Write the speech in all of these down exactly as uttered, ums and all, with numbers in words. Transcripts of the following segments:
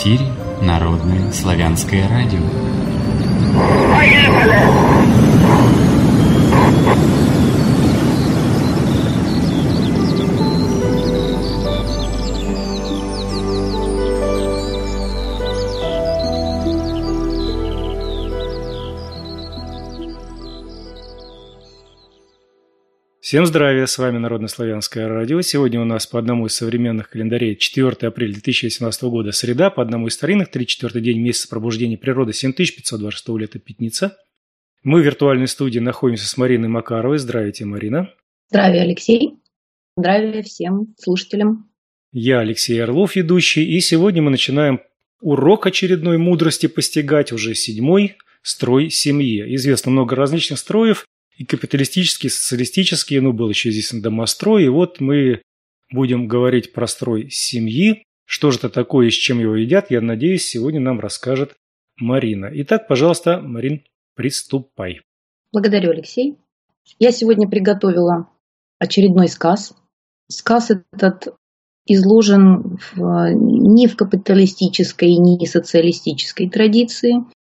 эфире Народное славянское радио. Всем здравия, с вами Народно-славянское радио. Сегодня у нас по одному из современных календарей четвёртого апреля две тысячи восемнадцатого года среда, по одному из старинных тридцать четвёртый день месяца пробуждения природы семь тысяч пятьсот двадцать шестого лета пятница. Мы в виртуальной студии находимся с Мариной Макаровой. Здравствуйте, Марина. Здравия, Алексей. Здравия всем слушателям. Я Алексей Орлов, ведущий, и сегодня мы начинаем урок очередной мудрости постигать, уже седьмой строй семьи. Известно много различных строев. И капиталистический, и социалистический, ну, был еще здесь домострой. И вот мы будем говорить про строй семьи. Что же это такое и с чем его едят, я надеюсь, сегодня нам расскажет Марина. Итак, пожалуйста, Марин, приступай. Благодарю, Алексей. Я сегодня приготовила очередной сказ. Сказ этот изложен в, не в капиталистической, не в социалистической традиции.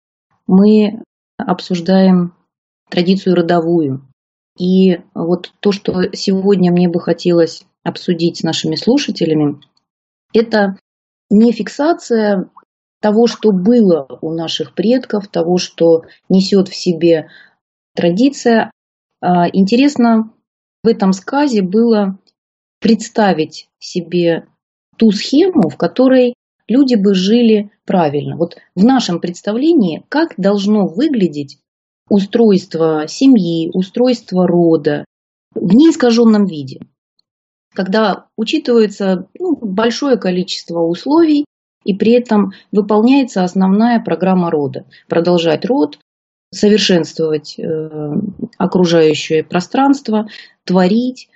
Мы обсуждаем традицию родовую. И вот то, что сегодня мне бы хотелось обсудить с нашими слушателями, это не фиксация того, что было у наших предков, того, что несет в себе традиция. Интересно в этом сказе было представить себе ту схему, в которой люди бы жили правильно. Вот в нашем представлении, как должно выглядеть устройство семьи, устройство рода в неискаженном виде, когда учитывается ну, большое количество условий и при этом выполняется основная программа рода. Продолжать род, совершенствовать э, окружающее пространство, творить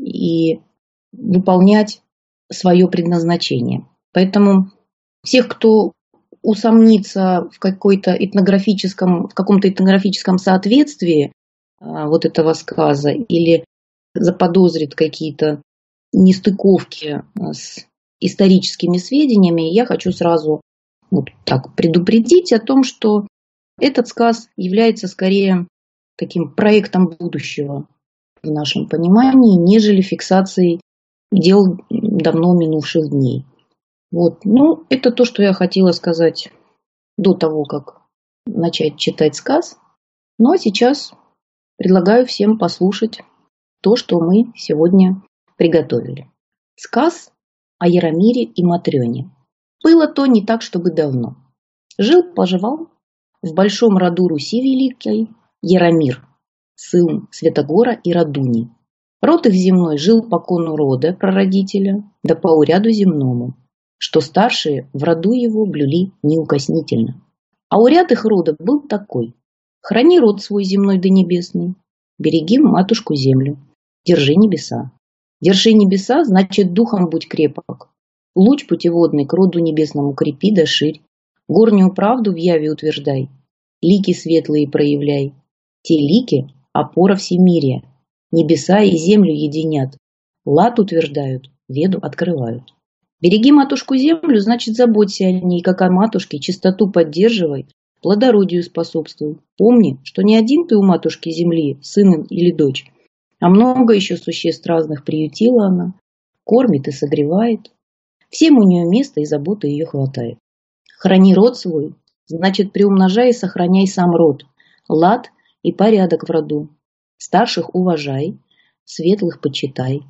и выполнять свое предназначение. Поэтому всех, кто усомниться в, какой-то этнографическом, в каком-то этнографическом соответствии а, вот этого сказа или заподозрит какие-то нестыковки с историческими сведениями, я хочу сразу вот так предупредить о том, что этот сказ является скорее таким проектом будущего в нашем понимании, нежели фиксацией дел давно минувших дней. Вот. Ну, это то, что я хотела сказать до того, как начать читать сказ. Ну, а сейчас предлагаю всем послушать то, что мы сегодня приготовили. Сказ о Яромире и Матрёне. Было то не так, чтобы давно. Жил-поживал в большом роду Руси Великой Яромир, сын Святогора и Радуни. Род их земной жил по кону рода прародителя, да по уряду земному, что старшие в роду его блюли неукоснительно. А уряд их рода был такой: храни род свой земной да небесный, береги матушку землю, держи небеса. Держи небеса, значит, духом будь крепок, луч путеводный к роду небесному крепи да ширь, горнюю правду в яве утверждай, лики светлые проявляй, те лики — опора всемирия, небеса и землю единят, лад утверждают, веду открывают. Береги матушку землю, значит, заботься о ней, как о матушке, чистоту поддерживай, плодородию способствуй. Помни, что не один ты у матушки земли, сын или дочь, а много еще существ разных приютила она, кормит и согревает. Всем у нее места и заботы ее хватает. Храни род свой, значит, приумножай и сохраняй сам род, лад и порядок в роду. Старших уважай, светлых почитай,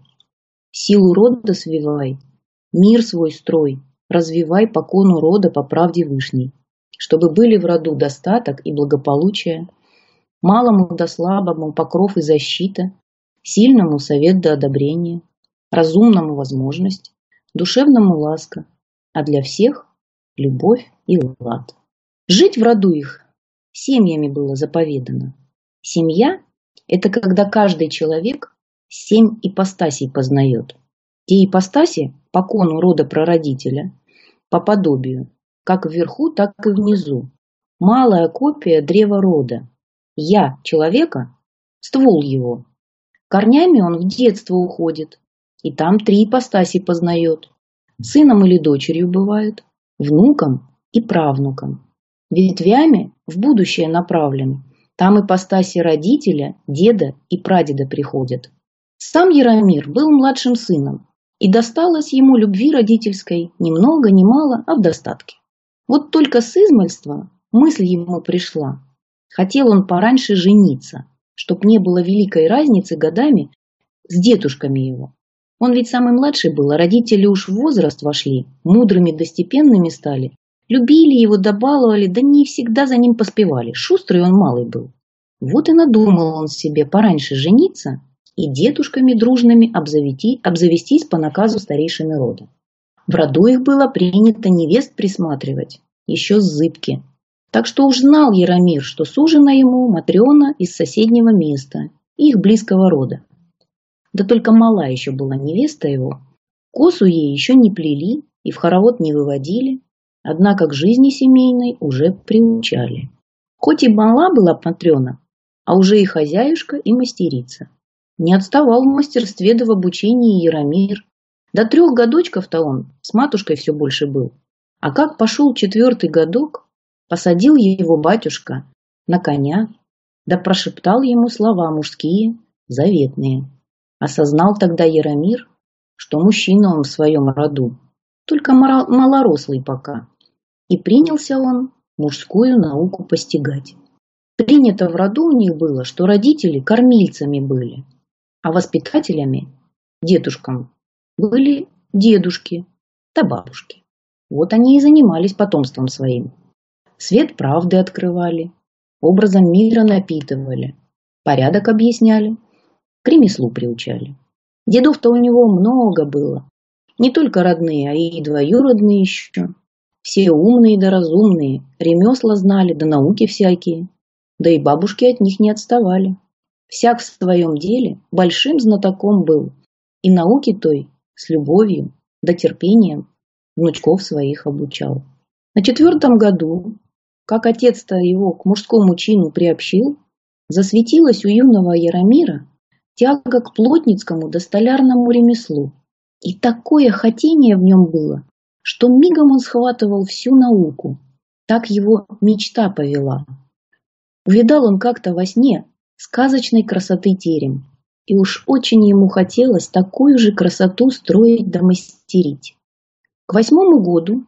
силу рода свивай, мир свой строй, развивай по кону рода по правде вышней, чтобы были в роду достаток и благополучие, малому да слабому покров и защита, сильному совет да одобрение, разумному возможность, душевному ласка, а для всех любовь и лад. Жить в роду их семьями было заповедано. Семья — это когда каждый человек семь ипостасей познает. Те ипостаси по кону рода прародителя, по подобию, как вверху, так и внизу. Малая копия древа рода. Я человека — ствол его. Корнями он в детство уходит, и там три ипостаси познает. Сыном или дочерью бывает, внукам и правнукам. Ветвями в будущее направлены. Там ипостаси родителя, деда и прадеда приходят. Сам Яромир был младшим сыном, и досталось ему любви родительской ни много ни мало, а в достатке. Вот только с измальства мысль ему пришла. Хотел он пораньше жениться, чтоб не было великой разницы годами с дедушками его. Он ведь самый младший был, а родители уж в возраст вошли, мудрыми да степенными стали. Любили его, добаловали, да не всегда за ним поспевали. Шустрый он малый был. Вот и надумал он себе пораньше жениться и дедушками дружными обзавести, обзавестись по наказу старейшины рода. В роду их было принято невест присматривать, еще с зыбки. Так что уж знал Яромир, что сужена ему Матрена из соседнего места, их близкого рода. Да только мала еще была невеста его, косу ей еще не плели и в хоровод не выводили, однако к жизни семейной уже приучали. Хоть и мала была Матрена, а уже и хозяюшка, и мастерица. Не отставал в мастерстве да в обучении Яромир. До трех годочков-то он с матушкой все больше был. А как пошел четвертый годок, посадил его батюшка на коня, да прошептал ему слова мужские, заветные. Осознал тогда Яромир, что мужчина он в своем роду, только малорослый пока, и принялся он мужскую науку постигать. Принято в роду у них было, что родители кормильцами были, а воспитателями, дедушкам, были дедушки да бабушки. Вот они и занимались потомством своим. Свет правды открывали, образом мира напитывали, порядок объясняли, к ремеслу приучали. Дедов-то у него много было. Не только родные, а и двоюродные еще. Все умные да разумные, ремесла знали, да науки всякие. Да и бабушки от них не отставали. Всяк в своем деле большим знатоком был. И науки той с любовью да терпением внучков своих обучал. На четвертом году, как отец-то его к мужскому чину приобщил, засветилась у юного Яромира тяга к плотницкому да столярному ремеслу. И такое хотение в нем было, что мигом он схватывал всю науку. Так его мечта повела. Увидал он как-то во сне сказочной красоты терем, и уж очень ему хотелось такую же красоту строить да мастерить. К восьмому году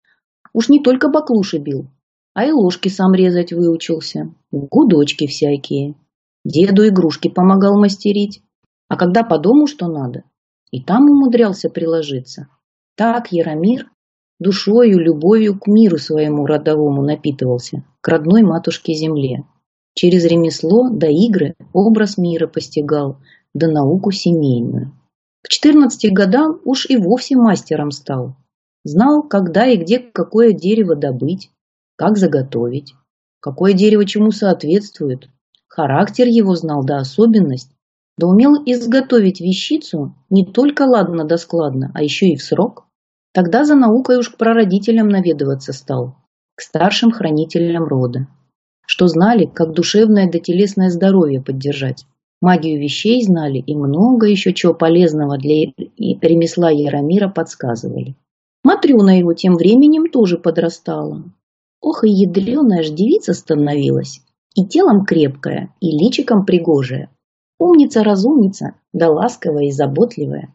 уж не только баклуши бил, а и ложки сам резать выучился, гудочки всякие. Деду игрушки помогал мастерить, а когда по дому что надо, и там умудрялся приложиться. Так Яромир душою, любовью к миру своему родовому напитывался, к родной матушке земле. Через ремесло да игры образ мира постигал, да науку семейную. К четырнадцати годам уж и вовсе мастером стал. Знал, когда и где какое дерево добыть, как заготовить, какое дерево чему соответствует. Характер его знал да особенность, да умел изготовить вещицу не только ладно да складно, а еще и в срок. Тогда за наукой уж к прародителям наведываться стал, к старшим хранителям рода, что знали, как душевное да телесное здоровье поддержать. Магию вещей знали и много еще чего полезного для ремесла Яромира подсказывали. Матрена его тем временем тоже подрастала. Ох, и ядреная ж девица становилась, и телом крепкая, и личиком пригожая. Умница-разумница, да ласковая и заботливая.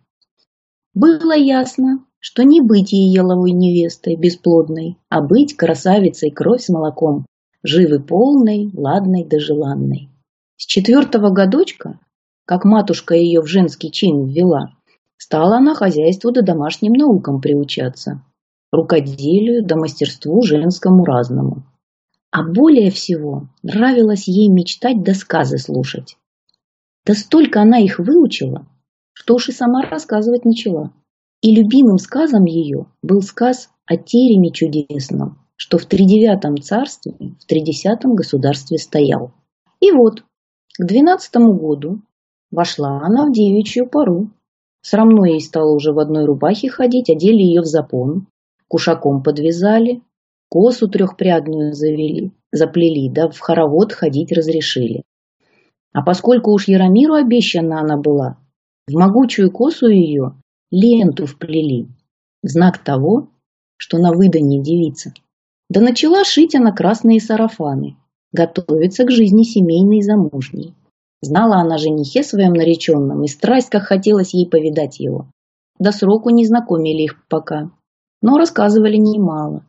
Было ясно, что не быть ей еловой невестой бесплодной, а быть красавицей кровь с молоком, живы полной, ладной да желанной. С четвертого годочка, как матушка ее в женский чин ввела, стала она хозяйству да домашним наукам приучаться, рукоделию да мастерству женскому разному. А более всего нравилось ей мечтать да сказы слушать. Да столько она их выучила, что уж и сама рассказывать начала. И любимым сказом ее был сказ о тереме чудесном, что в тридевятом царстве, в тридесятом государстве стоял. И вот, к двенадцатому году вошла она в девичью пору. Срамно ей стало уже в одной рубахе ходить, одели ее в запон, кушаком подвязали, косу трехпрядную завели, заплели, да в хоровод ходить разрешили. А поскольку уж Яромиру обещана она была, в могучую косу ее ленту вплели, в знак того, что на выданье девица. Да начала шить она красные сарафаны, готовиться к жизни семейной и замужней. Знала она о женихе своем нареченном, и страсть, как хотелось ей повидать его. До сроку не знакомили их пока, но рассказывали немало.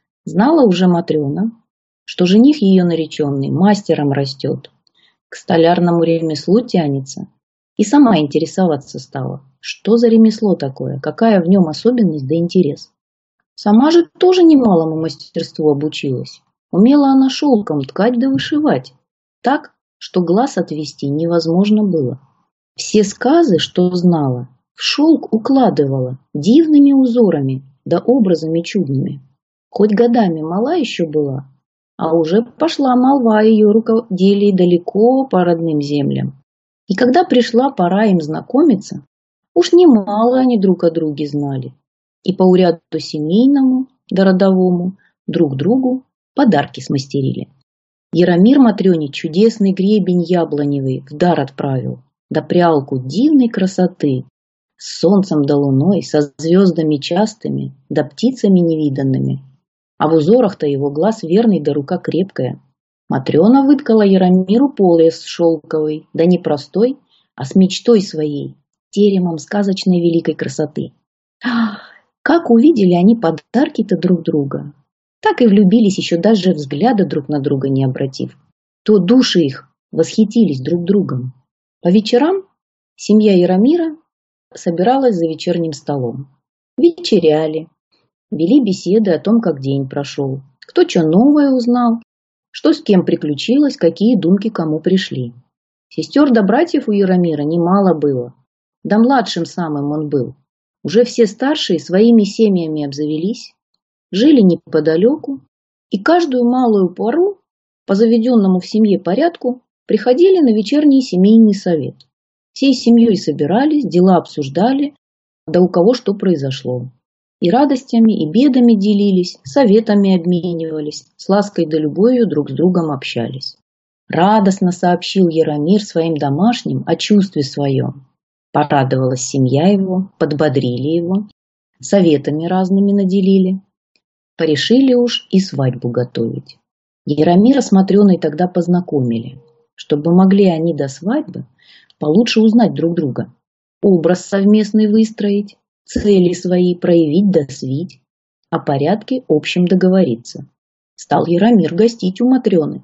Знала уже Матрена, что жених ее нареченный мастером растет, к столярному ремеслу тянется, и сама интересоваться стала, что за ремесло такое, какая в нем особенность да интерес. Сама же тоже немалому мастерству обучилась. Умела она шелком ткать да вышивать, так, что глаз отвести невозможно было. Все сказы, что знала, в шелк укладывала дивными узорами да образами чудными. Хоть годами мала еще была, а уже пошла молва о ее рукоделии далеко по родным землям. И когда пришла пора им знакомиться, уж немало они друг о друге знали. И по уряду семейному да родовому друг другу подарки смастерили. Яромир Матрёне чудесный гребень яблоневый в дар отправил, да прялку дивной красоты, с солнцем да луной, со звездами частыми, да птицами невиданными. А в узорах-то его глаз верный да рука крепкая. Матрёна выткала Яромиру пояс шелковый, да не простой, а с мечтой своей, теремом сказочной великой красоты. Ах, как увидели они подарки-то друг друга, так и влюбились, еще даже взгляда друг на друга не обратив. То души их восхитились друг другом. По вечерам семья Яромира собиралась за вечерним столом. Вечеряли, вели беседы о том, как день прошел, кто что новое узнал, что с кем приключилось, какие думки кому пришли. Сестер да братьев у Яромира немало было, да младшим самым он был. Уже все старшие своими семьями обзавелись, жили неподалеку, и каждую малую пору по заведенному в семье порядку приходили на вечерний семейный совет. Всей семьей собирались, дела обсуждали, да у кого что произошло. И радостями, и бедами делились, советами обменивались, с лаской да любовью друг с другом общались. Радостно сообщил Яромир своим домашним о чувстве своем. Порадовалась семья его, подбодрили его, советами разными наделили. Порешили уж и свадьбу готовить. Яромира с Матрёной тогда познакомили, чтобы могли они до свадьбы получше узнать друг друга, образ совместный выстроить, цели свои проявить да свить, о порядке общем договориться. Стал Яромир гостить у Матрёны.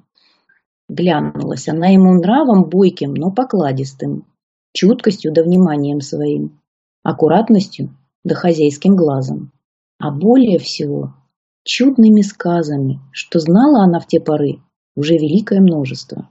Глянулась она ему нравом бойким, но покладистым, чуткостью да вниманием своим, аккуратностью да хозяйским глазом, а более всего чудными сказами, что знала она в те поры уже великое множество.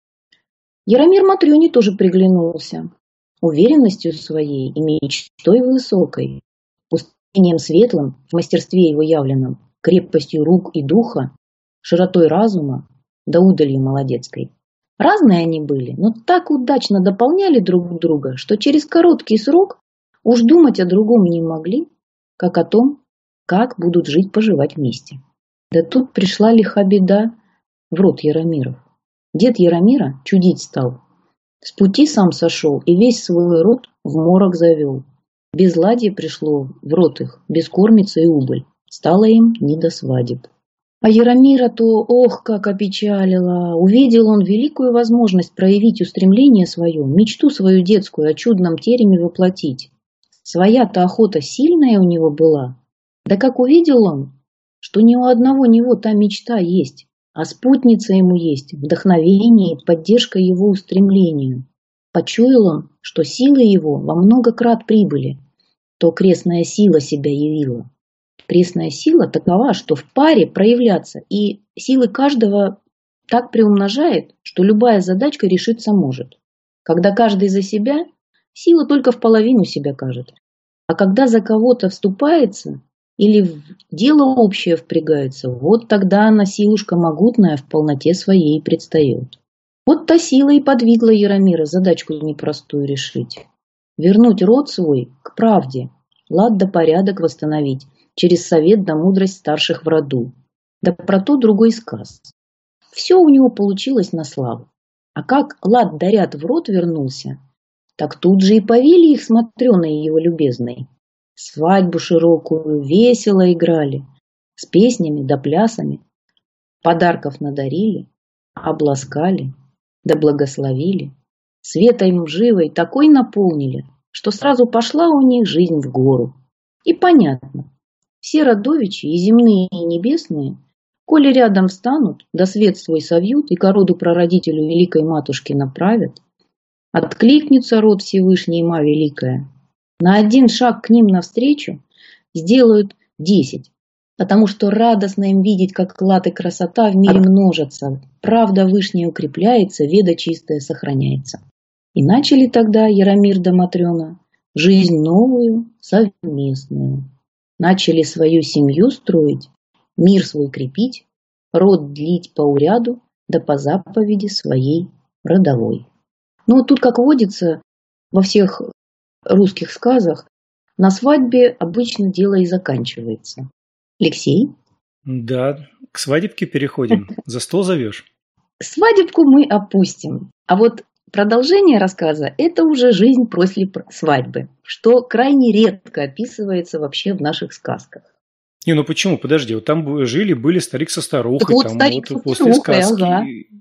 Яромир Матрёне тоже приглянулся, уверенностью своей и мечтой высокой, пустынем светлым в мастерстве его явленном, крепостью рук и духа, широтой разума да удалью молодецкой. Разные они были, но так удачно дополняли друг друга, что через короткий срок уж думать о другом не могли, как о том, как будут жить-поживать вместе. Да тут пришла лиха беда в род Яромиров. Дед Яромира чудить стал. С пути сам сошел и весь свой род в морок завел. Безладье пришло в род их, бескормица и убыль. Стало им не до свадеб. А Яромира-то, ох, как опечалила. Увидел он великую возможность проявить устремление свое, мечту свою детскую о чудном тереме воплотить. Своя-то охота сильная у него была. Да как увидел он, что ни у одного него та мечта есть, а спутница ему есть, вдохновение и поддержка его устремлению. Почуял он, что силы его во много крат прибыли, то крестная сила себя явила. Крестная сила такова, что в паре проявляться, и силы каждого так приумножает, что любая задачка решиться может. Когда каждый за себя, сила только в половину себя кажет. А когда за кого-то вступается или в дело общее впрягается, вот тогда она, силушка могутная, в полноте своей предстает. Вот та сила и подвигла Яромира задачку непростую решить. Вернуть род свой к правде, лад да порядок восстановить, через совет да мудрость старших в роду. Да про то другой сказ. Все у него получилось на славу. А как лад да ряд в род вернулся, так тут же и повели их с Матрёной его любезной. свадьбу широкую весело играли, с песнями да плясами, подарков надарили, обласкали да благословили, светой живой такой наполнили, что сразу пошла у них жизнь в гору. И понятно, все родовичи, и земные, и небесные, коли рядом встанут, да свет свой совьют и ко роду прародителю великой матушки направят, откликнется род Всевышний Ма Великая, на один шаг к ним навстречу сделают десять, потому что радостно им видеть, как клад и красота в мире множатся, правда вышняя укрепляется, веда чистая сохраняется. И начали тогда Яромир да Матрена жизнь новую, совместную. Начали свою семью строить, мир свой крепить, род длить по уряду, да по заповеди своей родовой. Ну вот тут, как водится, во всех русских сказах, на свадьбе обычно дело и заканчивается. Алексей? Да, к свадебке переходим. За стол зовешь? Свадебку мы опустим. А вот продолжение рассказа – это уже жизнь после свадьбы, что крайне редко описывается вообще в наших сказках. Не, ну почему? Подожди, вот там жили, были старик со старухой. Так вот там старик вот со после старухой, сказки. ага.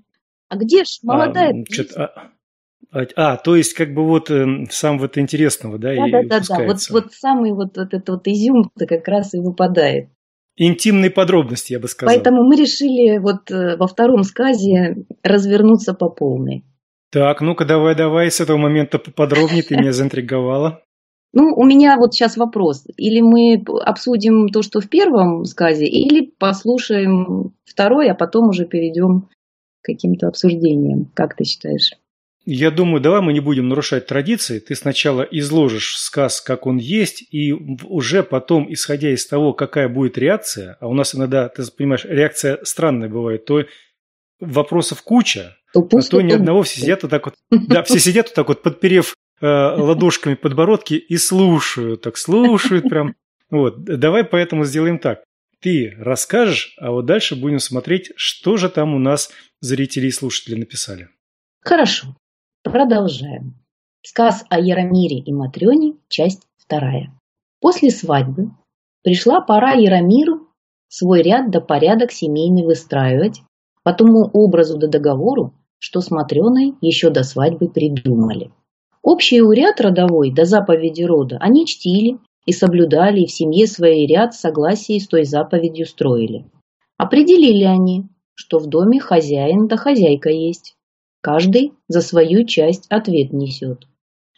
А где ж молодая? А, а, а, а, то есть как бы вот э, сам вот интересного, да, да, и да, да, да. Вот, вот самый вот, вот этот вот изюм-то как раз и выпадает. Интимные подробности, я бы сказал. Поэтому мы решили вот во втором сказе развернуться по полной. Так, ну-ка, давай-давай, с этого момента поподробнее, ты меня заинтриговала. Ну, у меня вот сейчас вопрос. Или мы обсудим то, что в первом сказе, или послушаем второй, а потом уже перейдем к каким-то обсуждениям. Как ты считаешь? Я думаю, давай мы не будем нарушать традиции. Ты сначала изложишь сказ, как он есть, и уже потом, исходя из того, какая будет реакция, а у нас иногда, ты понимаешь, реакция странная бывает, то вопросов куча, то а то ни одного, все сидят вот так вот, да, все сидят вот так вот, подперев э, ладошками подбородки и слушают, так слушают прям. Вот, давай поэтому сделаем так. Ты расскажешь, а вот дальше будем смотреть, что же там у нас зрители и слушатели написали. Хорошо. Продолжаем. Сказ о Яромире и Матрёне, часть вторая. После свадьбы пришла пора Яромиру свой ряд да порядок семейный выстраивать по тому образу да договору, что с Матрёной еще до свадьбы придумали. Общий уряд родовой до заповеди рода они чтили и соблюдали, и в семье своей ряд согласия с той заповедью строили. Определили они, что в доме хозяин да хозяйка есть. Каждый за свою часть ответ несет.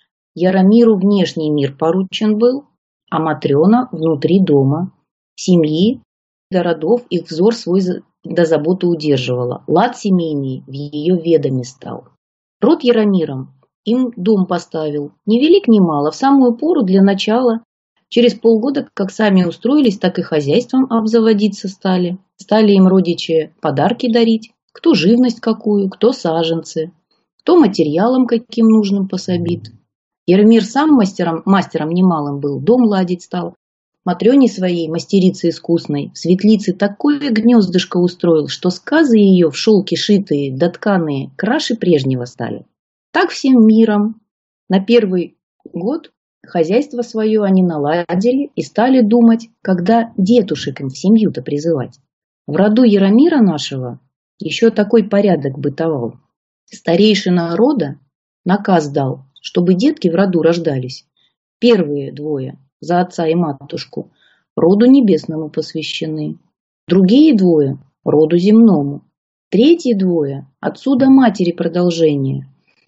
Яромиру внешний мир поручен был, а Матрёна внутри дома, семьи до родов их взор свой до заботы удерживала. Лад семейный в ее ведоме стал. Род Яромиром им дом поставил, ни велик, ни мало, в самую пору для начала. Через полгода, как сами устроились, так и хозяйством обзаводиться стали. Стали им родичи подарки дарить. Кто живность какую, кто саженцы, кто материалом каким нужным пособит. Яромир сам мастером, мастером немалым был, дом ладить стал. Матрёне своей, мастерице искусной, в светлице такое гнездышко устроил, что сказы ее в шелке шитые, да тканые, краше прежнего стали. Так всем миром. На первый год хозяйство свое они наладили и стали думать, когда детушек им в семью-то призывать. В роду Яромира нашего еще такой порядок бытовал. Старейшина рода наказ дал, чтобы детки в роду рождались. Первые двое за отца и матушку роду небесному посвящены. Другие двое роду земному. Третьи двое отцу да матери продолжение.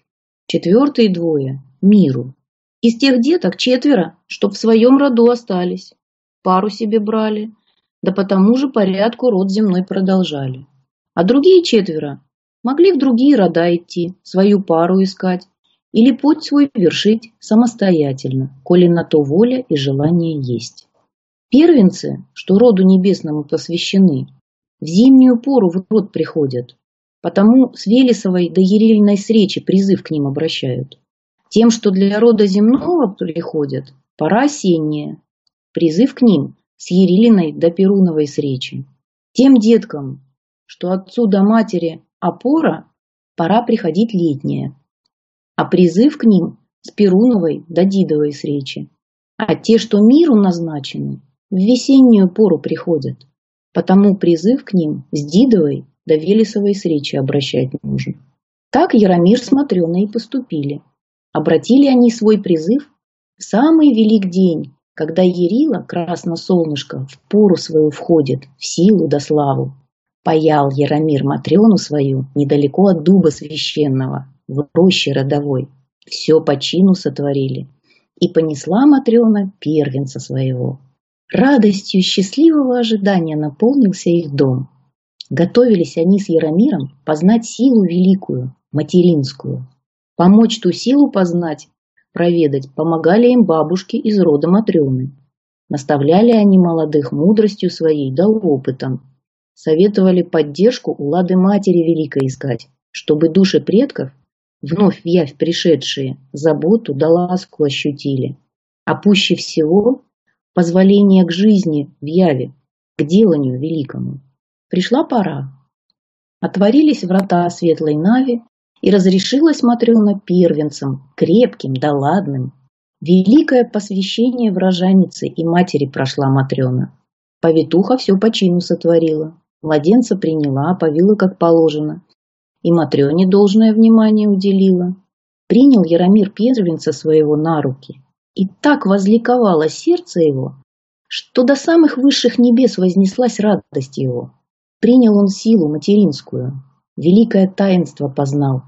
Четвертые двое миру. Из тех деток четверо, чтоб в своем роду остались. Пару себе брали, да по тому же порядку род земной продолжали. А другие четверо могли в другие рода идти, свою пару искать или путь свой вершить самостоятельно, коли на то воля и желание есть. Первенцы, что роду небесному посвящены, в зимнюю пору в род приходят, потому с Велесовой до Ерильной сречи призыв к ним обращают. Тем, что для рода земного приходят, пора осенняя, призыв к ним с Ерилиной до Перуновой сречи. Тем деткам, что отцу да матери опора, пора приходить летняя, а призыв к ним с Перуновой до Дидовой сречи. А те, что миру назначены, в весеннюю пору приходят. Потому призыв к ним с Дидовой до Велесовой с речи обращать нужен. Так Яромир с Матрёной и поступили. Обратили они свой призыв в самый велик день, когда Ярила, красно-солнышко, в пору свою входит, в силу да славу. Паял Яромир Матрёну свою недалеко от дуба священного, в роще родовой. Все по чину сотворили. И понесла Матрёна первенца своего. Радостью счастливого ожидания наполнился их дом. Готовились они с Яромиром познать силу великую, материнскую. Помочь ту силу познать, проведать, помогали им бабушки из рода Матрёны. Наставляли они молодых мудростью своей да опытом. Советовали поддержку у лады матери великой искать, чтобы души предков, вновь в явь пришедшие, заботу да ласку ощутили. А пуще всего позволение к жизни в яве, к деланию великому. Пришла пора. Отворились врата светлой нави, и разрешилась Матрёна первенцем, крепким да ладным. Великое посвящение в рожанице и матери прошла Матрёна. Повитуха все по чину сотворила, младенца приняла, повила как положено, и Матрёне должное внимание уделила. Принял Яромир первенца своего на руки, и так возликовало сердце его, что до самых высших небес вознеслась радость его. Принял он силу материнскую, великое таинство познал,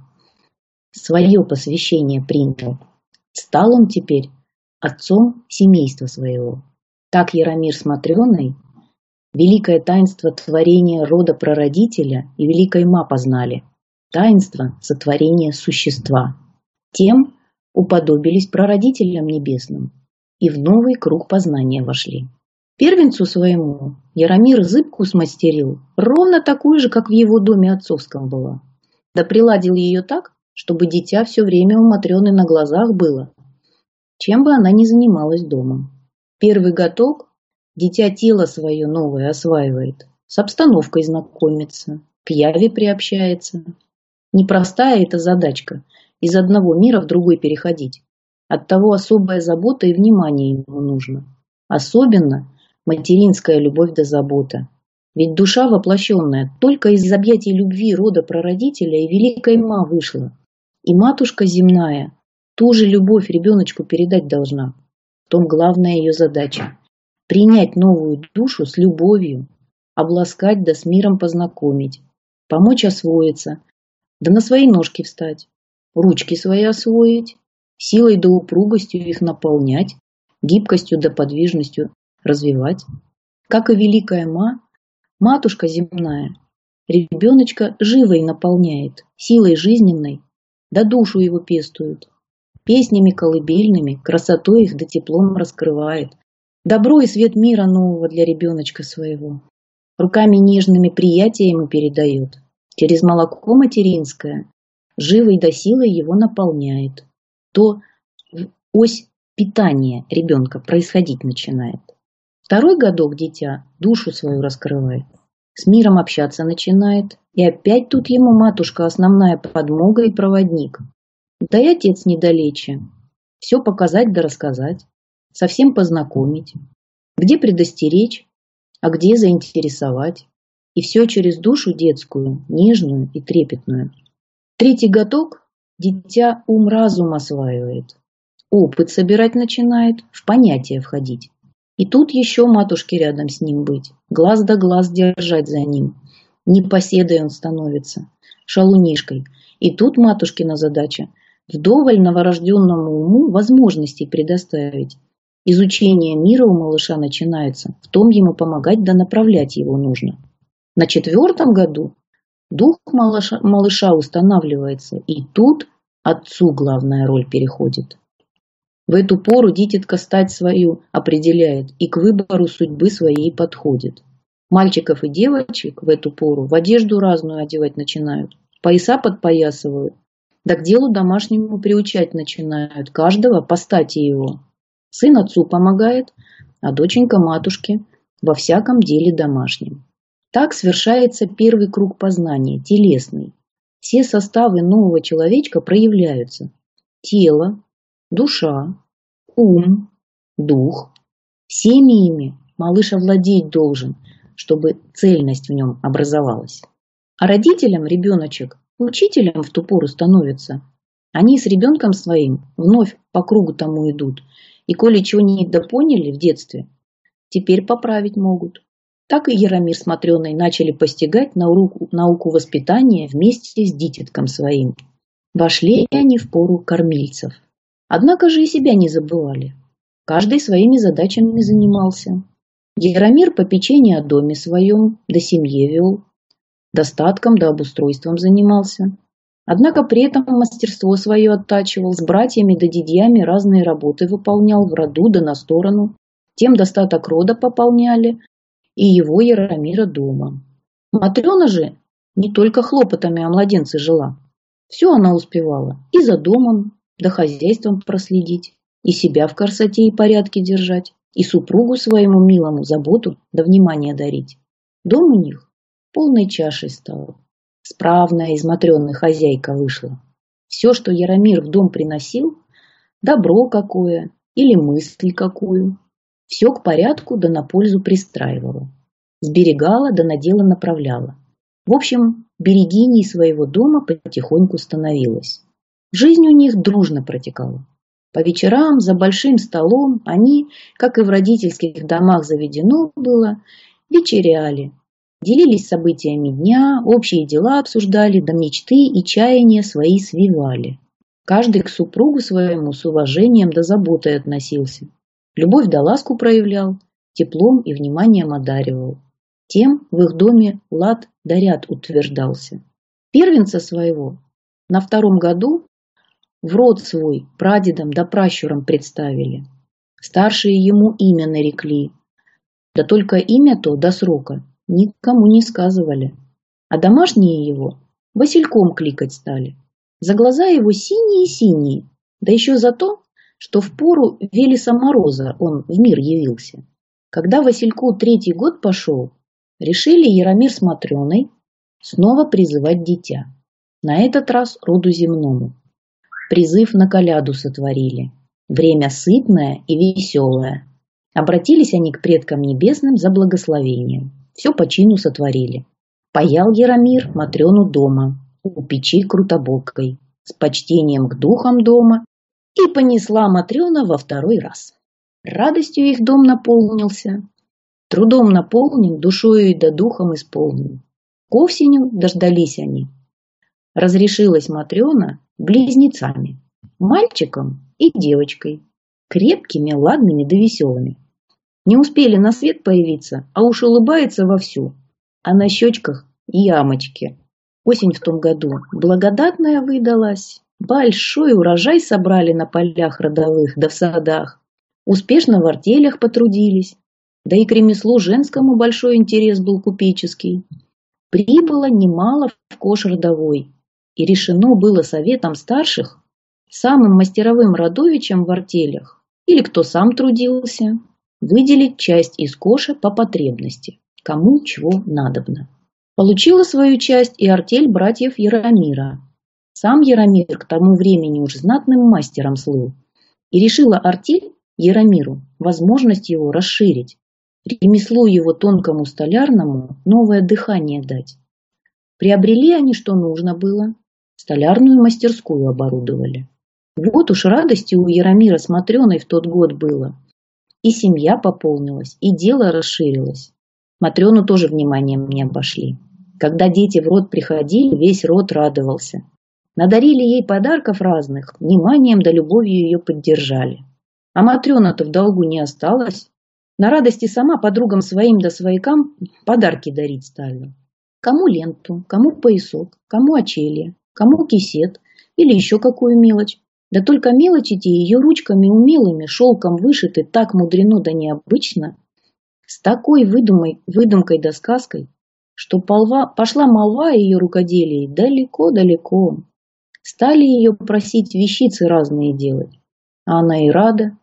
свое посвящение принял. Стал он теперь отцом семейства своего. Так Яромир с Матрёной великое таинство творения рода прародителя и великой ма познали, таинство сотворения существа. Тем уподобились прародителям небесным и в новый круг познания вошли. Первенцу своему Яромир зыбку смастерил, ровно такую же, как в его доме отцовском была. Да приладил ее так, чтобы дитя все время у Матрёны на глазах было, чем бы она ни занималась дома. Первый годок дитя тело свое новое осваивает, с обстановкой знакомится, к яве приобщается. Непростая эта задачка из одного мира в другой переходить. Оттого особая забота и внимание ему нужно. Особенно материнская любовь да забота. Ведь душа воплощенная только из объятий любви рода прародителя и великой ма вышла. И матушка земная ту же любовь ребеночку передать должна. В том главная ее задача. Принять новую душу с любовью, обласкать да с миром познакомить, помочь освоиться, да на свои ножки встать, ручки свои освоить, силой да упругостью их наполнять, гибкостью да подвижностью развивать. Как и великая ма, матушка земная, ребеночка живой наполняет, силой жизненной, да душу его пестует. Песнями колыбельными красотой их да теплом раскрывает. Добро и свет мира нового для ребеночка своего. Руками нежными приятия ему передает. Через молоко материнское живой да силой его наполняет. То ось питания ребенка происходить начинает. Второй годок дитя душу свою раскрывает. С миром общаться начинает. И опять тут ему матушка основная подмога и проводник. Да и отец недалече. Все показать да рассказать. Совсем познакомить. Где предостеречь, а где заинтересовать. И все через душу детскую, нежную и трепетную. Третий годок дитя ум-разум осваивает. Опыт собирать начинает, в понятия входить. И тут еще матушке рядом с ним быть. Глаз да глаз держать за ним. Непоседой он становится, шалунишкой. И тут матушкина задача вдоволь новорожденному уму возможностей предоставить. Изучение мира у малыша начинается, в том ему помогать да направлять его нужно. На четвертом году дух малыша, малыша устанавливается, и тут отцу главная роль переходит. В эту пору дитятка стать свою определяет и к выбору судьбы своей подходит. Мальчиков и девочек в эту пору в одежду разную одевать начинают, пояса подпоясывают, да к делу домашнему приучать начинают, каждого по стати его. Сын отцу помогает, а доченька матушке во всяком деле домашнем. Так свершается первый круг познания, телесный. Все составы нового человечка проявляются. Тело, душа, ум, дух. Всеми ими малыш овладеть должен, чтобы цельность в нем образовалась. А родителям ребеночек учителем в ту пору становится. Они с ребенком своим вновь по кругу тому идут. И коли чего не допоняли в детстве, теперь поправить могут. Так и Яромир с Матрёной начали постигать науку, науку воспитания вместе с дитятком своим. Вошли они в пору кормильцев. Однако же и себя не забывали. Каждый своими задачами занимался. Яромир попечение о доме своем, да семье вел, достатком да обустройством занимался. Однако при этом мастерство свое оттачивал, с братьями да дядьями разные работы выполнял в роду да на сторону. Тем достаток рода пополняли и его Яромира дома. Матрёна же не только хлопотами о младенце жила. Все она успевала и за домом, да хозяйством проследить, и себя в красоте и порядке держать, и супругу своему милому заботу да внимание дарить. Дом у них полной чашей стал. Справная из Матрёны хозяйка вышла. Все, что Яромир в дом приносил, добро какое или мысль какую, все к порядку да на пользу пристраивала. Сберегала да на дело направляла. В общем, берегиней своего дома потихоньку становилась. Жизнь у них дружно протекала. По вечерам за большим столом они, как и в родительских домах заведено было, вечеряли. Делились событиями дня, общие дела обсуждали, да мечты и чаяния свои свивали. Каждый к супругу своему с уважением да заботой относился. Любовь да ласку проявлял, теплом и вниманием одаривал. Тем в их доме лад да ряд утверждался. Первенца своего на втором году в род свой прадедам да пращурам представили. Старшие ему имя нарекли, да только имя то до срока никому не сказывали. А домашние его Васильком кликать стали. За глаза его синие-синие, да еще за то, что в пору Велеса Мороза он в мир явился. Когда Васильку третий год пошел, решили Яромир с Матрёной снова призывать дитя. На этот раз роду земному. Призыв на коляду сотворили. Время сытное и веселое. Обратились они к предкам небесным за благословением. Все по чину сотворили. Паял Яромир Матрёну дома, у печи крутобокой, с почтением к духам дома, и понесла Матрёна во второй раз. Радостью их дом наполнился, трудом наполнен, душою да духом исполнен. К осенью дождались они. Разрешилась Матрёна близнецами, мальчиком и девочкой, крепкими, ладными да веселыми. Не успели на свет появиться, а уж улыбается вовсю, а на щечках ямочки. Осень в том году благодатная выдалась. Большой урожай собрали на полях родовых да в садах. Успешно в артелях потрудились. Да и к ремеслу женскому большой интерес был купеческий. Прибыло немало в кош родовой. И решено было советом старших, самым мастеровым родовичам в артелях, или кто сам трудился, выделить часть из коша по потребности, кому чего надобно. Получила свою часть и артель братьев Яромира. Сам Яромир к тому времени уж знатным мастером слыл. И решила артель Яромиру возможность его расширить, ремеслу его тонкому столярному новое дыхание дать. Приобрели они, что нужно было, столярную мастерскую оборудовали. Вот уж радости у Яромира с Матрёной в тот год было. И семья пополнилась, и дело расширилось. Матрёну тоже вниманием не обошли. Когда дети в род приходили, весь род радовался. Надарили ей подарков разных, вниманием да любовью ее поддержали. А Матрёна-то в долгу не осталась. На радости сама подругам своим да своякам подарки дарить стала. Кому ленту, кому поясок, кому очелье, кому кисет или еще какую мелочь. Да только мелочи те ее ручками умелыми, шелком вышиты так мудрено да необычно, с такой выдумой, выдумкой да сказкой, что полва, пошла молва о ее рукоделии далеко-далеко. Стали ее просить вещицы разные делать, а она и рада.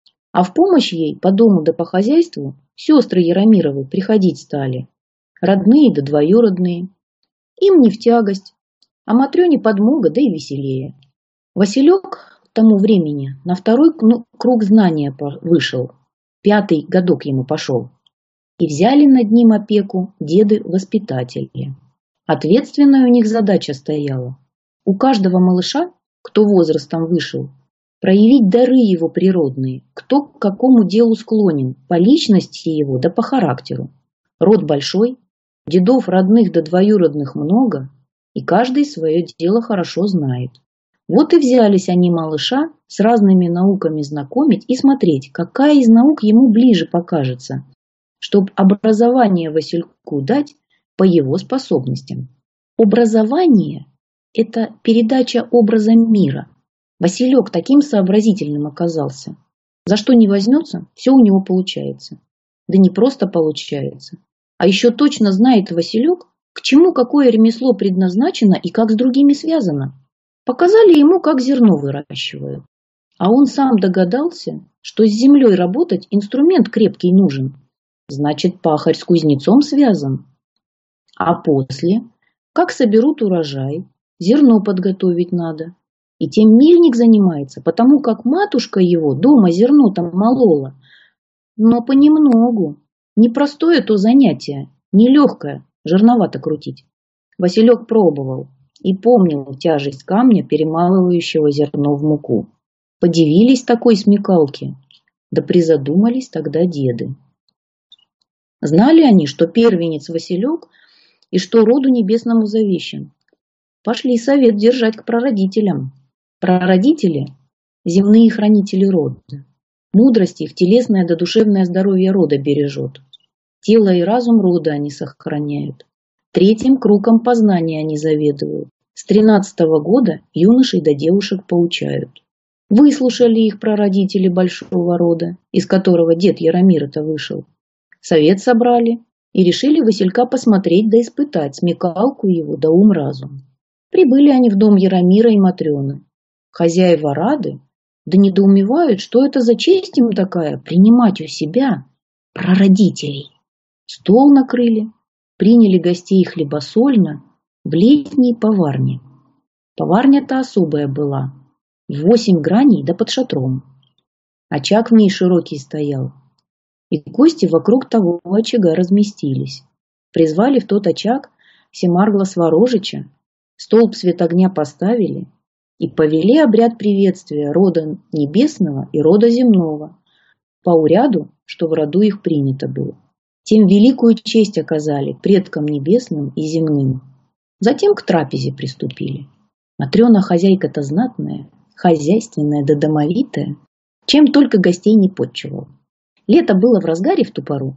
А в помощь ей по дому да по хозяйству сестры Яромировы приходить стали, родные да двоюродные. Им не в тягость, а Матрёне подмога, да и веселее. Василек тому времени на второй ну, круг знания вышел, пятый годок ему пошел. И взяли над ним опеку деды-воспитатели. Ответственная у них задача стояла. У каждого малыша, кто возрастом вышел, проявить дары его природные, кто к какому делу склонен, по личности его да по характеру. Род большой, дедов родных да двоюродных много, и каждый свое дело хорошо знает. Вот и взялись они малыша с разными науками знакомить и смотреть, какая из наук ему ближе покажется, чтоб образование Васильку дать по его способностям. Образование – это передача образа мира. Василек таким сообразительным оказался. За что не возьмется, все у него получается. Да не просто получается, а еще точно знает Василек, к чему какое ремесло предназначено и как с другими связано. Показали ему, как зерно выращивают. А он сам догадался, что с землей работать инструмент крепкий нужен. Значит, пахарь с кузнецом связан. А после, как соберут урожай, зерно подготовить надо. И тем мельник занимается, потому как матушка его дома зерно там молола. Но понемногу. Непростое то занятие, нелегкое, жирновато крутить. Василек пробовал и помнил тяжесть камня, перемалывающего зерно в муку. Подивились такой смекалке, да призадумались тогда деды. Знали они, что первенец Василек и что роду небесному завещен. Пошли совет держать к прародителям. Прародители – земные хранители рода. Мудрость их телесное да душевное здоровье рода бережет. Тело и разум рода они сохраняют. Третьим кругом познания они заведуют. С тринадцатого года юношей да девушек поучают. Выслушали их прародители большого рода, из которого дед Яромир-то вышел. Совет собрали и решили Василька посмотреть да испытать смекалку его да ум-разум. Прибыли они в дом Яромира и Матрёны. Хозяева рады, да недоумевают, что это за честь им такая принимать у себя прародителей. Стол накрыли, приняли гостей хлебосольно в летней поварне. Поварня-то особая была, в восемь граней да под шатром. Очаг в ней широкий стоял, и гости вокруг того очага разместились. Призвали в тот очаг Семаргла Сварожича, столб свет огня поставили и повели обряд приветствия рода небесного и рода земного по уряду, что в роду их принято было. Тем великую честь оказали предкам небесным и земным. Затем к трапезе приступили. Матрёна хозяйка-то знатная, хозяйственная да домовитая, чем только гостей не подчевал. Лето было в разгаре в ту пору,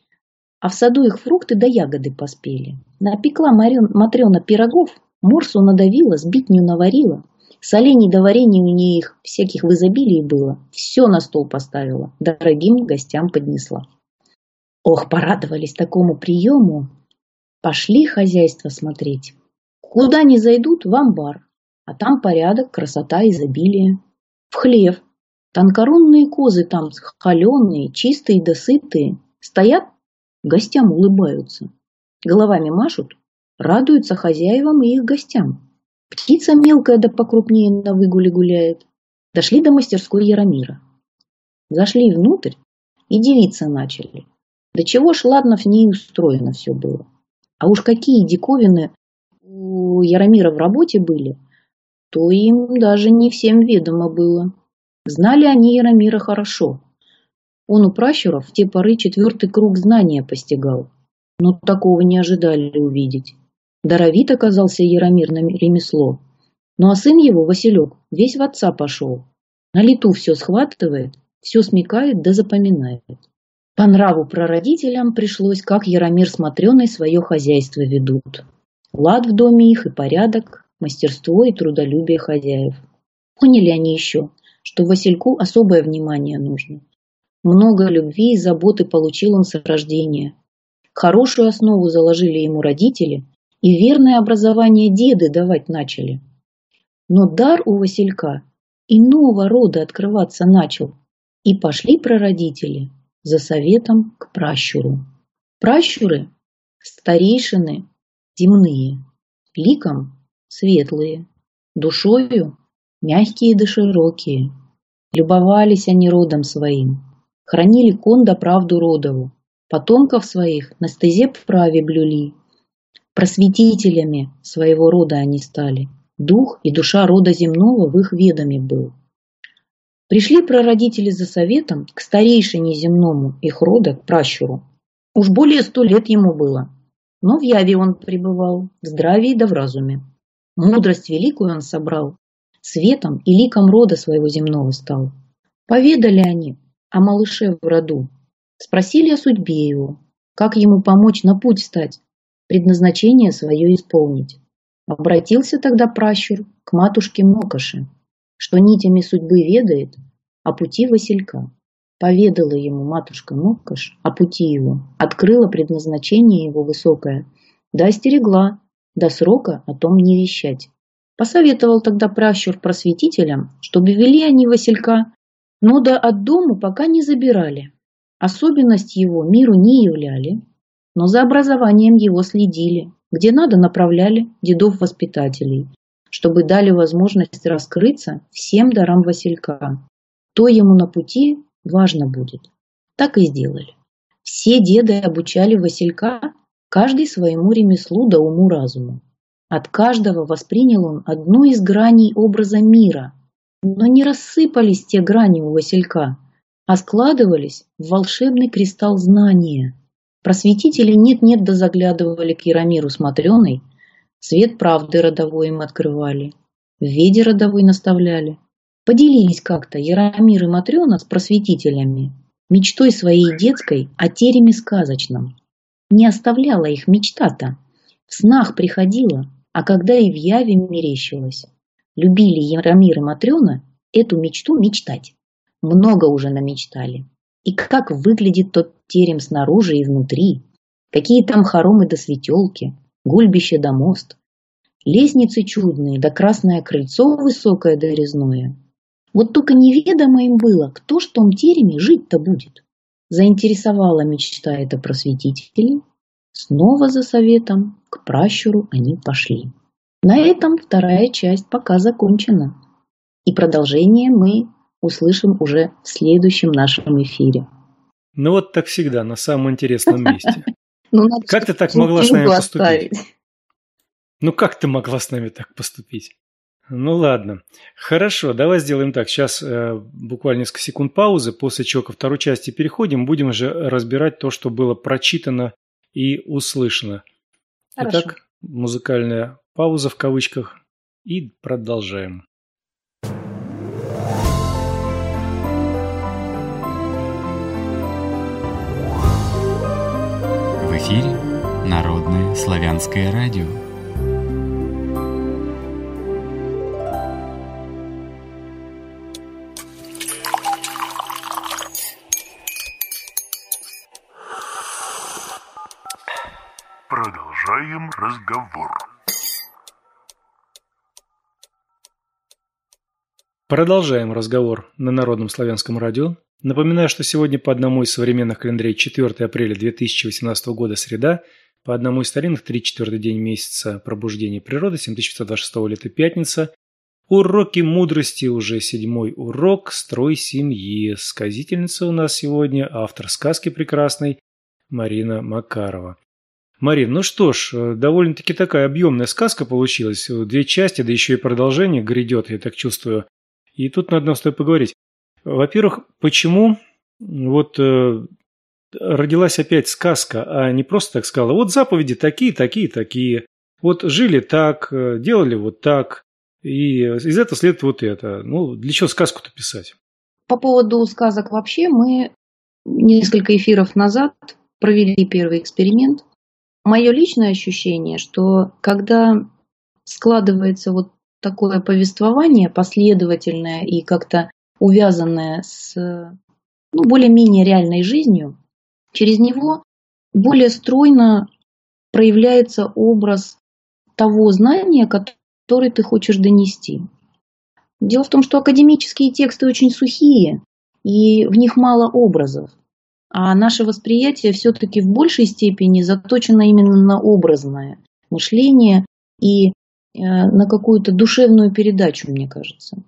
а в саду их фрукты да ягоды поспели. Напекла Матрёна пирогов, морсу надавила, сбитню наварила, солений до варенья у них всяких в изобилии было, все на стол поставила, дорогим гостям поднесла. Ох, порадовались такому приему, пошли хозяйство смотреть. Куда ни зайдут, в амбар, а там порядок, красота, изобилие. В хлев, тонкорунные козы там холеные, чистые да сытые, стоят, гостям улыбаются, головами машут, радуются хозяевам и их гостям. Птица мелкая да покрупнее на выгуле гуляет. Дошли до мастерской Яромира. Зашли внутрь и дивиться начали. До чего ж ладно в ней устроено все было. А уж какие диковины у Яромира в работе были, то им даже не всем ведомо было. Знали они Яромира хорошо. Он у пращуров в те поры четвертый круг знания постигал. Но такого не ожидали увидеть. Даровит оказался Яромир на ремесло. Ну а сын его, Василек, весь в отца пошел. На лету все схватывает, все смекает да запоминает. По нраву прародителям пришлось, как Яромир с Матрёной свое хозяйство ведут. Лад в доме их и порядок, мастерство и трудолюбие хозяев. Поняли они еще, что Васильку особое внимание нужно. Много любви и заботы получил он с рождения. Хорошую основу заложили ему родители, и верное образование деды давать начали. Но дар у Василька иного рода открываться начал, и пошли прародители за советом к пращуру. Пращуры – старейшины земные, ликом светлые, душою мягкие да широкие. Любовались они родом своим, хранили кон да правду родову, потомков своих на стезе праве блюли. Просветителями своего рода они стали, дух и душа рода земного в их ведоме был. Пришли прародители за советом к старейшине земному их рода, к пращуру. Уж более сто лет ему было, но в яве он пребывал, в здравии да в разуме. Мудрость великую он собрал, светом и ликом рода своего земного стал. Поведали они о малыше в роду, спросили о судьбе его, как ему помочь на путь встать, предназначение свое исполнить. Обратился тогда пращур к матушке Мокоши, что нитями судьбы ведает, о пути Василька. Поведала ему матушка Мокош о пути его, открыла предназначение его высокое, да остерегла, до срока о том не вещать. Посоветовал тогда пращур просветителям, чтобы вели они Василька, но да от дому пока не забирали. Особенность его миру не являли, но за образованием его следили, где надо направляли дедов-воспитателей, чтобы дали возможность раскрыться всем дарам Василька. То ему на пути важно будет. Так и сделали. Все деды обучали Василька, каждый своему ремеслу да уму-разуму. От каждого воспринял он одну из граней образа мира, но не рассыпались те грани у Василька, а складывались в волшебный кристалл знания. Просветители нет-нет да заглядывали к Яромиру с Матрёной, свет правды родовой им открывали, в веде родовой наставляли. Поделились как-то Яромир и Матрёна с просветителями мечтой своей детской о тереме сказочном. Не оставляла их мечта-то, в снах приходила, а когда и в яве мерещилась. Любили Яромир и Матрёна эту мечту мечтать. Много уже намечтали. И как выглядит тот терем снаружи и внутри, какие там хоромы да светелки, гульбище да мост, лестницы чудные да красное крыльцо высокое да резное. Вот только неведомо им было, кто ж в том тереме жить-то будет. Заинтересовала мечта эта просветителей. Снова за советом к пращуру они пошли. На этом вторая часть пока закончена. И продолжение мы услышим уже в следующем нашем эфире. Ну вот так всегда, на самом интересном месте. Как ты так могла с нами поступить? Ну как ты могла с нами так поступить? Ну ладно. Хорошо, давай сделаем так. Сейчас э, буквально несколько секунд паузы, после чего ко второй части переходим. Будем уже разбирать то, что было прочитано и услышано. Хорошо. Итак, музыкальная пауза в кавычках. И продолжаем. В эфире Народное славянское радио. Продолжаем разговор. Продолжаем разговор на Народном славянском радио. Напоминаю, что сегодня по одному из современных календарей четвёртого апреля две тысячи восемнадцатого года среда, по одному из старинных тридцать четвёртый день месяца пробуждения природы, семь тысяч пятьсот двадцать шестого лета пятница. Уроки мудрости, уже седьмой урок, строй семьи. Сказительница у нас сегодня, автор сказки прекрасной, Марина Макарова. Марин, ну что ж, довольно-таки такая объемная сказка получилась. Две части, да еще и продолжение грядет, я так чувствую. И тут надо нам с тобой поговорить. Во-первых, почему вот э, родилась опять сказка, а не просто так сказала, вот заповеди такие, такие, такие. Вот жили так, делали вот так, и из этого следует вот это. Ну, для чего сказку-то писать? По поводу сказок вообще мы несколько эфиров назад провели первый эксперимент. Мое личное ощущение, что когда складывается вот такое повествование последовательное и как-то увязанное с ну, более-менее реальной жизнью, через него более стройно проявляется образ того знания, которое ты хочешь донести. Дело в том, что академические тексты очень сухие, и в них мало образов. А наше восприятие все-таки в большей степени заточено именно на образное мышление и на какую-то душевную передачу, мне кажется.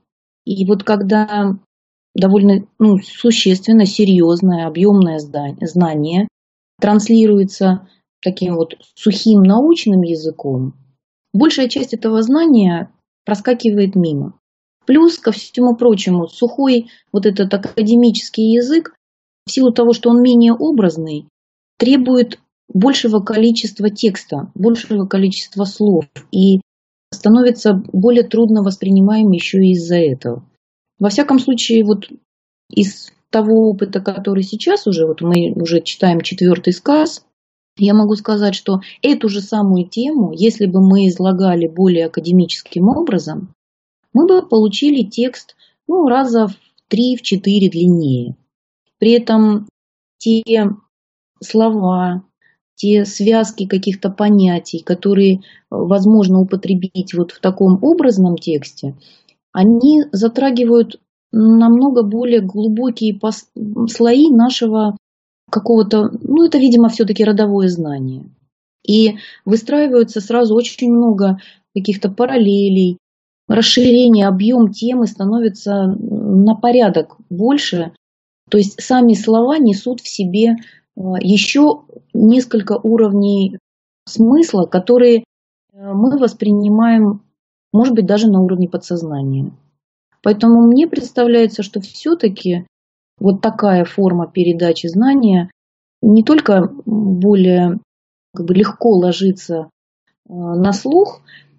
И вот когда довольно ну, существенно, серьезное, объемное знание транслируется таким вот сухим научным языком, большая часть этого знания проскакивает мимо. Плюс, ко всему прочему, сухой вот этот академический язык, в силу того, что он менее образный, требует большего количества текста, большего количества слов и становится более трудно воспринимаем еще и из-за этого. Во всяком случае, вот из того опыта, который сейчас уже, вот мы уже читаем четвертый сказ, я могу сказать, что эту же самую тему, если бы мы излагали более академическим образом, мы бы получили текст ну, раза в три, в четыре длиннее. При этом те слова, те связки каких-то понятий, которые возможно употребить вот в таком образном тексте, они затрагивают намного более глубокие слои нашего какого-то, ну это, видимо, все-таки родовое знание. И выстраиваются сразу очень много каких-то параллелей, расширение, объем темы становится на порядок больше. То есть сами слова несут в себе еще несколько уровней смысла, которые мы воспринимаем, может быть, даже на уровне подсознания. Поэтому мне представляется, что все-таки вот такая форма передачи знания не только более как бы, легко ложится на слух,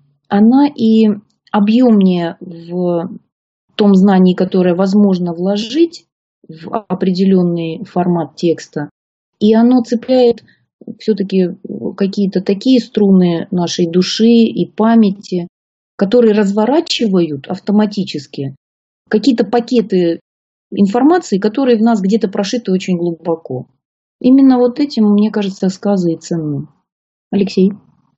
она и объемнее в том знании, которое возможно вложить в определенный формат текста, и оно цепляет все-таки какие-то такие струны нашей души и памяти, которые разворачивают автоматически какие-то пакеты информации, которые в нас где-то прошиты очень глубоко. Именно вот этим, мне кажется, сказы и ценны. Алексей?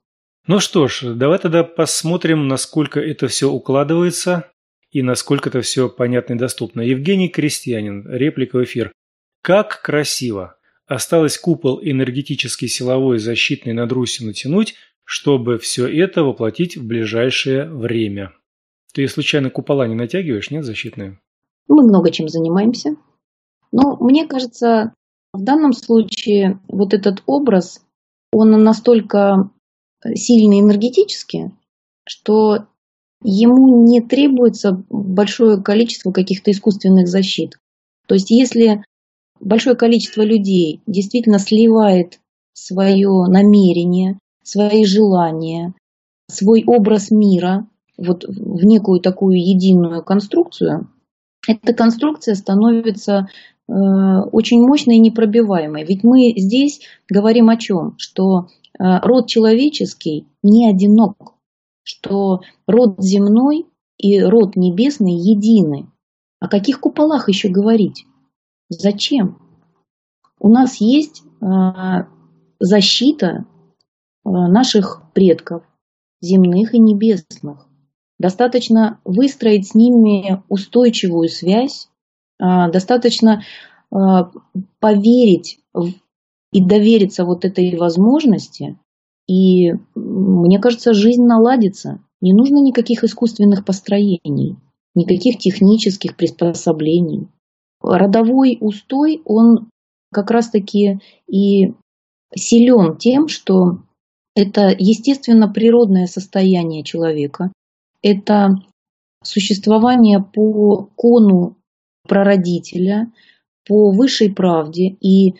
Ну что ж, давай тогда посмотрим, насколько это все укладывается и насколько это все понятно и доступно. Евгений Крестьянин, реплика в эфир. Как красиво! Осталось купол энергетический, силовой, защитный над Русью натянуть, чтобы все это воплотить в ближайшее время. Ты случайно купола не натягиваешь, нет, защитные? Мы много чем занимаемся. Но мне кажется, в данном случае вот этот образ, он настолько сильный энергетически, что ему не требуется большое количество каких-то искусственных защит. То есть если большое количество людей действительно сливает свое намерение, свои желания, свой образ мира вот в некую такую единую конструкцию, эта конструкция становится э, очень мощной и непробиваемой. Ведь мы здесь говорим о чем? Что э, род человеческий не одинок, что род земной и род небесный едины. О каких куполах еще говорить? Зачем? У нас есть э, защита э, наших предков, земных и небесных. Достаточно выстроить с ними устойчивую связь, достаточно поверить и довериться вот этой возможности, и, мне кажется, жизнь наладится. Не нужно никаких искусственных построений, никаких технических приспособлений. Родовой устой, он как раз-таки и силен тем, что это естественно природное состояние человека. Это существование по кону прародителя, по высшей правде. И,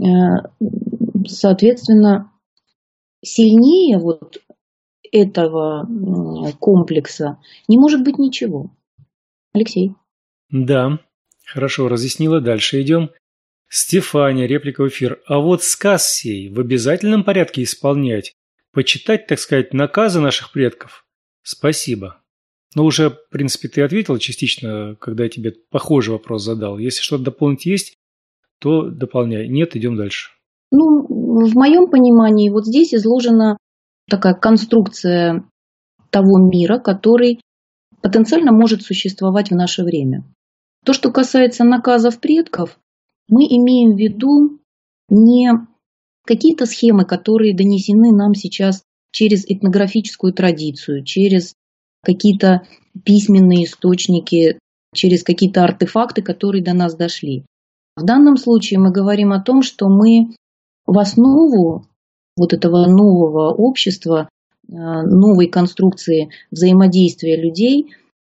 соответственно, сильнее вот этого комплекса не может быть ничего. Алексей? Да, хорошо, разъяснила. Дальше идем. Стефания, реплика в эфир. А вот сказ сей в обязательном порядке исполнять, почитать, так сказать, наказы наших предков? Спасибо. Ну, уже, в принципе, ты ответил частично, когда я тебе похожий вопрос задал. Если что-то дополнить есть, то дополняй. Нет, идем дальше. Ну, в моем понимании, вот здесь изложена такая конструкция того мира, который потенциально может существовать в наше время. То, что касается наказов предков, мы имеем в виду не какие-то схемы, которые донесены нам сейчас через этнографическую традицию, через какие-то письменные источники через какие-то артефакты, которые до нас дошли. В данном случае мы говорим о том, что мы в основу вот этого нового общества, новой конструкции взаимодействия людей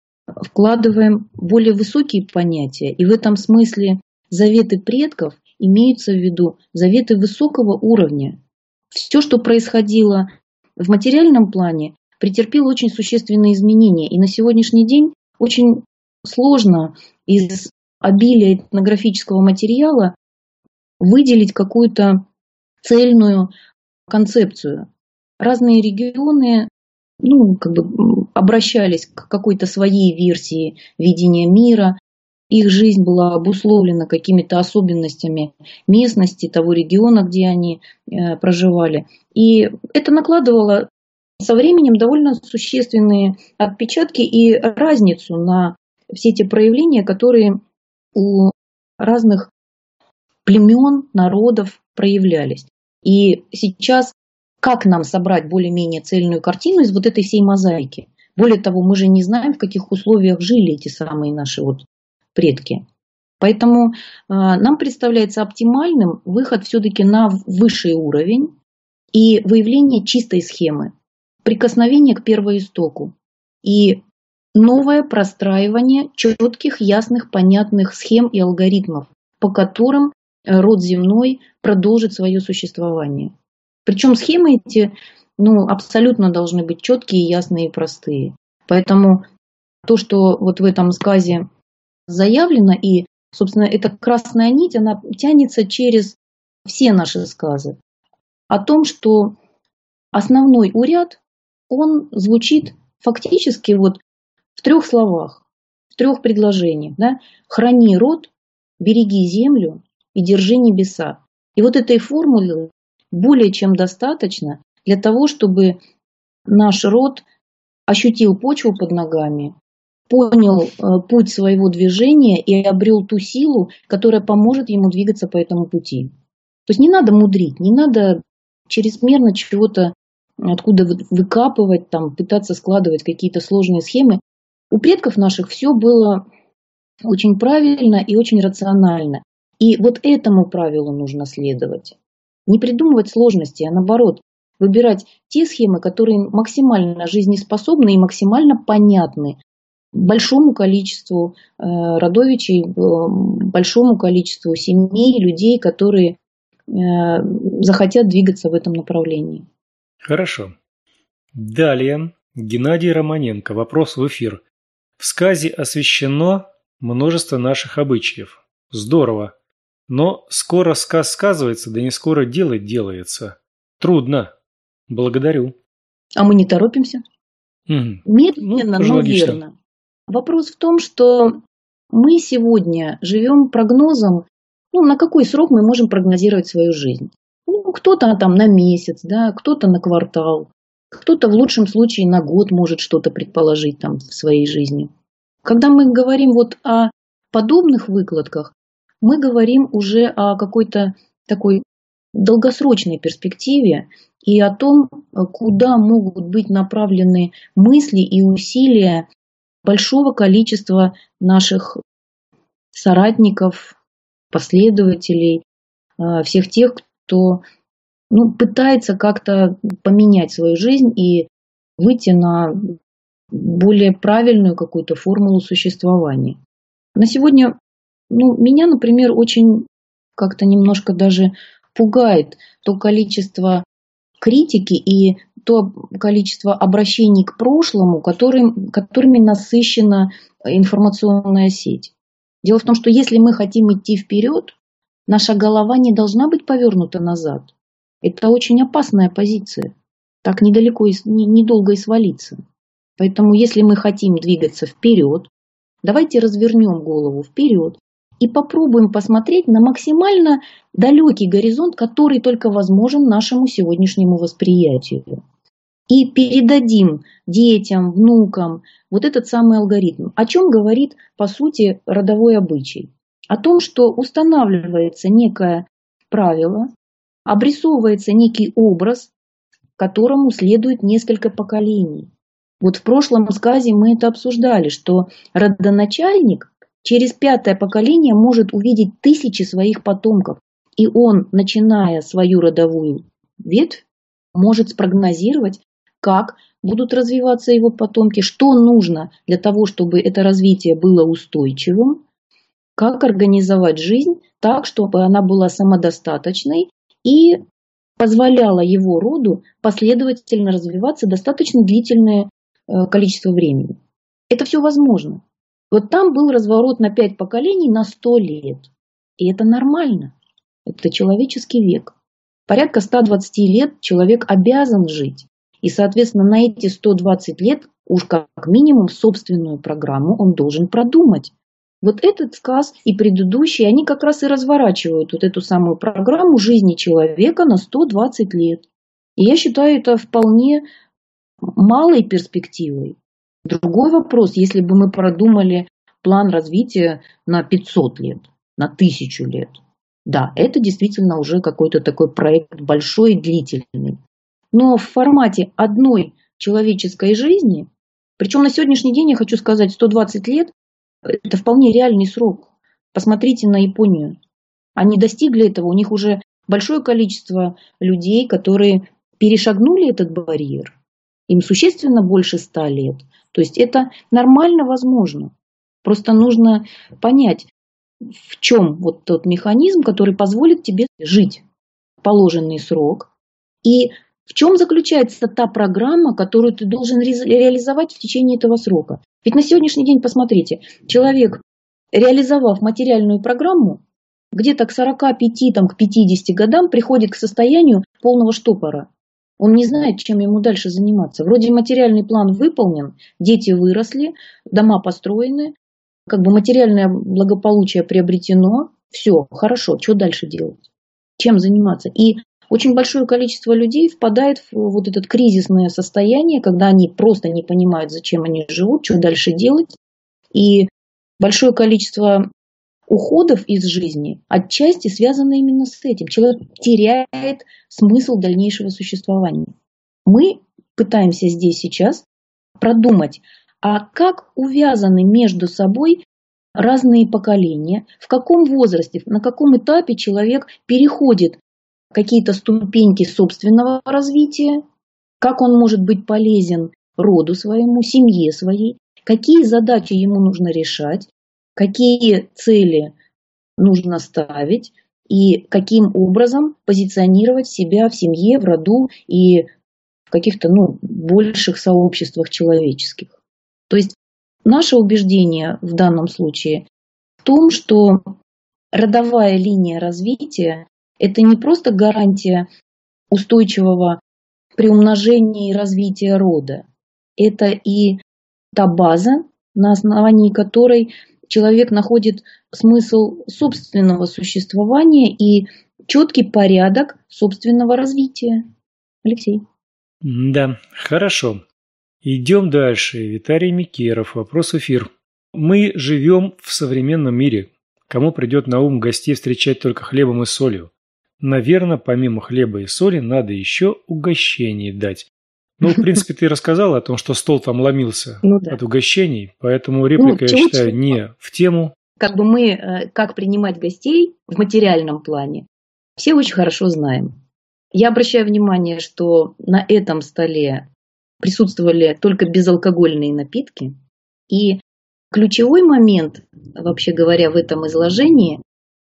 вкладываем более высокие понятия. И в этом смысле заветы предков имеются в виду заветы высокого уровня. Все, что происходило в материальном плане, претерпело очень существенные изменения. И на сегодняшний день очень сложно из обилия этнографического материала выделить какую-то цельную концепцию. Разные регионы ну, как бы обращались к какой-то своей версии видения мира. Их жизнь была обусловлена какими-то особенностями местности, того региона, где они э, проживали. И это накладывало со временем довольно существенные отпечатки и разницу на все те проявления, которые у разных племен, народов проявлялись. И сейчас как нам собрать более-менее цельную картину из вот этой всей мозаики? Более того, мы же не знаем, в каких условиях жили эти самые наши вот предки. Поэтому э, нам представляется оптимальным выход все-таки на высший уровень и выявление чистой схемы, прикосновение к первоистоку и новое простраивание четких, ясных, понятных схем и алгоритмов, по которым род земной продолжит свое существование. Причем схемы эти ну, абсолютно должны быть четкие, ясные и простые. Поэтому то, что вот в этом сказе заявлено, и, собственно, эта красная нить, она тянется через все наши сказы. О том, что основной уряд, он звучит фактически вот в трех словах, в трех предложениях. Да? Храни род, береги землю и держи небеса. И вот этой формулы более чем достаточно для того, чтобы наш род ощутил почву под ногами, понял э, путь своего движения и обрел ту силу, которая поможет ему двигаться по этому пути. То есть не надо мудрить, не надо чрезмерно чего-то откуда выкапывать, там, пытаться складывать какие-то сложные схемы. У предков наших все было очень правильно и очень рационально. И вот этому правилу нужно следовать. Не придумывать сложности, а наоборот, выбирать те схемы, которые максимально жизнеспособны и максимально понятны большому количеству э, родовичей, э, большому количеству семей, людей, которые э, захотят двигаться в этом направлении. Хорошо. Далее Геннадий Романенко. Вопрос в эфир. В сказе освещено множество наших обычаев. Здорово. Но скоро сказ сказывается, да не скоро делать делается. Трудно. Благодарю. А мы не торопимся? Угу. Медленно, ну, но верно. Вопрос в том, что мы сегодня живем прогнозом, ну, на какой срок мы можем прогнозировать свою жизнь. Ну, кто-то там на месяц, да, кто-то на квартал, кто-то в лучшем случае на год может что-то предположить там в своей жизни. Когда мы говорим вот о подобных выкладках, мы говорим уже о какой-то такой долгосрочной перспективе и о том, куда могут быть направлены мысли и усилия большого количества наших соратников, последователей, всех тех, кто ну, пытается как-то поменять свою жизнь и выйти на более правильную какую-то формулу существования. На сегодня ну, меня, например, очень как-то немножко даже пугает то количество критики и то количество обращений к прошлому, которым, которыми насыщена информационная сеть. Дело в том, что если мы хотим идти вперед, наша голова не должна быть повернута назад. Это очень опасная позиция. Так недалеко, и, недолго и свалиться. Поэтому если мы хотим двигаться вперед, давайте развернем голову вперед и попробуем посмотреть на максимально далекий горизонт, который только возможен нашему сегодняшнему восприятию. И передадим детям, внукам вот этот самый алгоритм. О чем говорит, по сути, родовой обычай? О том, что устанавливается некое правило, обрисовывается некий образ, которому следует несколько поколений. Вот в прошлом сказе мы это обсуждали, что родоначальник через пятое поколение может увидеть тысячи своих потомков. И он, начиная свою родовую ветвь, может спрогнозировать, как будут развиваться его потомки, что нужно для того, чтобы это развитие было устойчивым, как организовать жизнь так, чтобы она была самодостаточной и позволяла его роду последовательно развиваться достаточно длительное количество времени. Это все возможно. Вот там был разворот на пять поколений на сто лет. И это нормально. Это человеческий век. Порядка ста двадцати лет человек обязан жить. И, соответственно, на эти сто двадцать лет уж как минимум собственную программу он должен продумать. Вот этот сказ и предыдущий, они как раз и разворачивают вот эту самую программу жизни человека на сто двадцать лет. И я считаю это вполне малой перспективой. Другой вопрос, если бы мы продумали план развития на пятьсот лет, на тысячу лет. Да, это действительно уже какой-то такой проект большой и длительный. Но в формате одной человеческой жизни, причем на сегодняшний день, я хочу сказать, сто двадцать лет, это вполне реальный срок. Посмотрите на Японию. Они достигли этого, у них уже большое количество людей, которые перешагнули этот барьер. Им существенно больше ста лет. То есть это нормально возможно. Просто нужно понять, в чем вот тот механизм, который позволит тебе жить в положенный срок. И в чем заключается та программа, которую ты должен реализовать в течение этого срока. Ведь на сегодняшний день, посмотрите, человек, реализовав материальную программу, где-то к сорока пяти, там, к пятидесяти годам приходит к состоянию полного штопора. Он не знает, чем ему дальше заниматься. Вроде материальный план выполнен, дети выросли, дома построены, как бы материальное благополучие приобретено. Все, хорошо, что дальше делать? Чем заниматься? И очень большое количество людей впадает в вот это кризисное состояние, когда они просто не понимают, зачем они живут, что дальше делать. И большое количество уходов из жизни отчасти связано именно с этим. Человек теряет смысл дальнейшего существования. Мы пытаемся здесь сейчас продумать, а как увязаны между собой разные поколения, в каком возрасте, на каком этапе человек переходит какие-то ступеньки собственного развития, как он может быть полезен роду своему, семье своей, какие задачи ему нужно решать, какие цели нужно ставить и каким образом позиционировать себя в семье, в роду и в каких-то ну, больших сообществах человеческих. То есть наше убеждение в данном случае в том, что родовая линия развития – это не просто гарантия устойчивого приумножения и развития рода. Это и та база, на основании которой человек находит смысл собственного существования и четкий порядок собственного развития. Алексей. Да, хорошо. Идем дальше. Виталий Микеров. Вопрос в эфир. Мы живем в современном мире. Кому придет на ум гостей встречать только хлебом и солью? Наверное, помимо хлеба и соли, надо еще угощений дать. Ну, в принципе, ты рассказала о том, что стол там ломился ну, да. от угощений, поэтому реплика, ну, я считаю, не в тему. Как бы мы, как принимать гостей в материальном плане, все очень хорошо знаем. Я обращаю внимание, что на этом столе присутствовали только безалкогольные напитки. И ключевой момент, вообще говоря, в этом изложении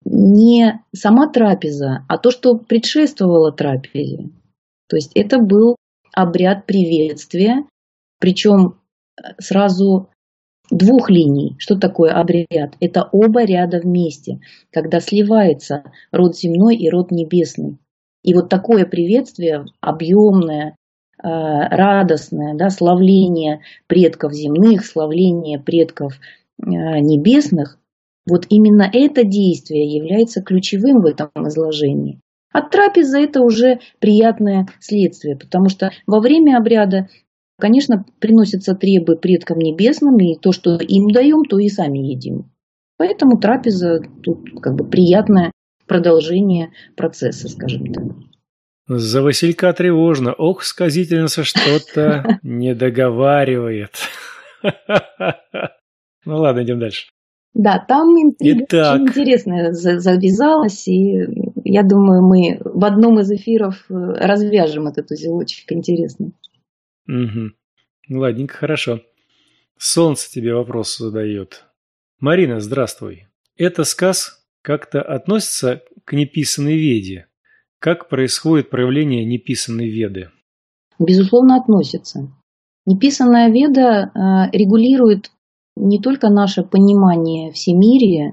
не сама трапеза, а то, что предшествовало трапезе. То есть это был обряд приветствия, причем сразу двух линий. Что такое обряд? Это оба ряда вместе, когда сливается род земной и род небесный. И вот такое приветствие объемное, радостное, да, славление предков земных, славление предков небесных, вот именно это действие является ключевым в этом изложении. А трапеза – это уже приятное следствие, потому что во время обряда, конечно, приносятся требы предкам небесным, и то, что им даем, то и сами едим. Поэтому трапеза тут как бы приятное продолжение процесса, скажем так. За Василька тревожно. Ох, сказительница что-то не договаривает. Ну ладно, идем дальше. Да, там интрига Итак. очень интересная завязалась, и я думаю, мы в одном из эфиров развяжем этот узелочек интересный. Угу. Ладненько, хорошо. Солнце тебе вопрос задает. Марина, здравствуй. Это сказ как-то относится к неписанной Веде? Как происходит проявление неписанной Веды? Безусловно, относится. Неписанная Веда регулирует не только наше понимание всемирия,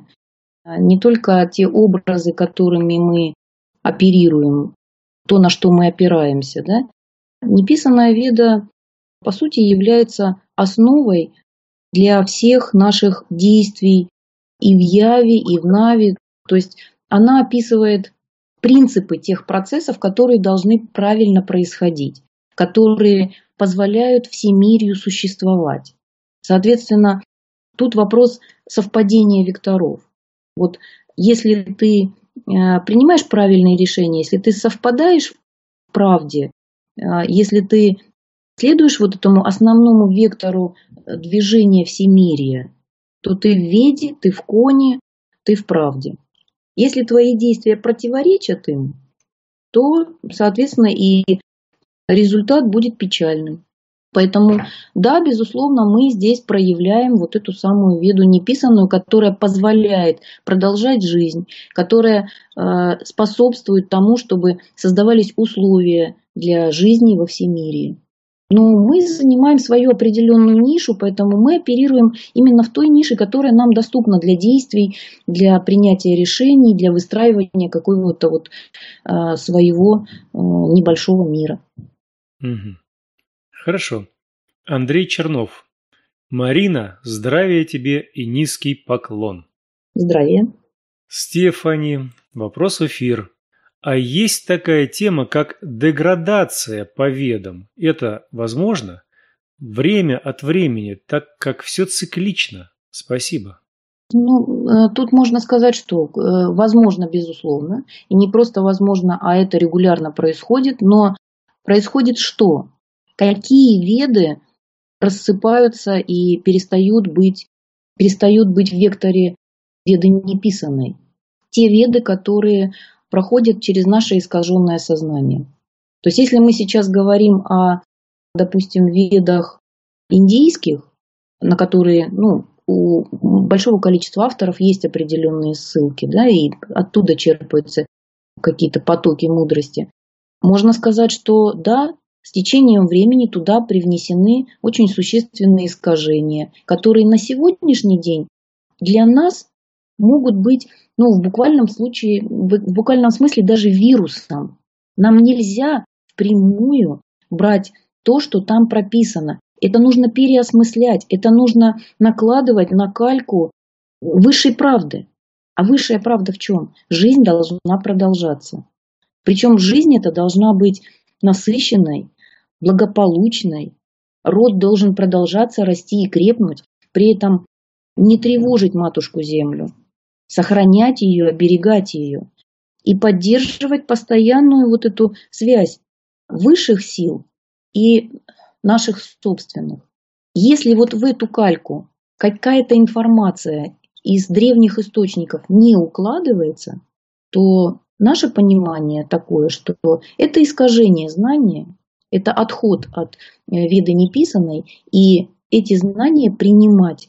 не только те образы, которыми мы оперируем, то, на что мы опираемся. Да? Неписанная Веда, по сути, является основой для всех наших действий и в Яве, и в Наве. То есть она описывает принципы тех процессов, которые должны правильно происходить, которые позволяют всемирию существовать. Соответственно, тут вопрос совпадения векторов. Вот если ты принимаешь правильные решения, если ты совпадаешь в правде, если ты следуешь вот этому основному вектору движения всемирия, то ты в Веде, ты в Коне, ты в правде. Если твои действия противоречат им, то, соответственно, и результат будет печальным. Поэтому, да, безусловно, мы здесь проявляем вот эту самую Веду неписанную, которая позволяет продолжать жизнь, которая э, способствует тому, чтобы создавались условия для жизни во всемирии. Но мы занимаем свою определенную нишу, поэтому мы оперируем именно в той нише, которая нам доступна для действий, для принятия решений, для выстраивания какого-то вот э, своего э, небольшого мира. Угу. Хорошо. Андрей Чернов. Марина, здравия тебе и низкий поклон. Здравия. Стефани. Вопрос в эфир. А есть такая тема, как деградация по Ведам. Это возможно? Время от времени, так как все циклично. Спасибо. Ну, тут можно сказать, что возможно, безусловно. И не просто возможно, а это регулярно происходит. Но происходит что? Какие Веды рассыпаются и перестают быть, перестают быть в векторе Веды неписанной? Те Веды, которые проходят через наше искаженное сознание. То есть, если мы сейчас говорим о, допустим, Ведах индийских, на которые, ну, у большого количества авторов есть определенные ссылки, да, и оттуда черпаются какие-то потоки мудрости, можно сказать, что да, с течением времени туда привнесены очень существенные искажения, которые на сегодняшний день для нас могут быть, ну, в буквальном случае, в буквальном смысле даже вирусом. Нам нельзя впрямую брать то, что там прописано. Это нужно переосмыслять, это нужно накладывать на кальку высшей правды. А высшая правда в чем? Жизнь должна продолжаться. Причем жизнь эта должна быть насыщенной, благополучной. Род должен продолжаться, расти и крепнуть, при этом не тревожить матушку землю, сохранять ее, оберегать ее и поддерживать постоянную вот эту связь высших сил и наших собственных. Если вот в эту кальку какая-то информация из древних источников не укладывается, то наше понимание такое, что это искажение знания, это отход от Веды неписанной, и эти знания принимать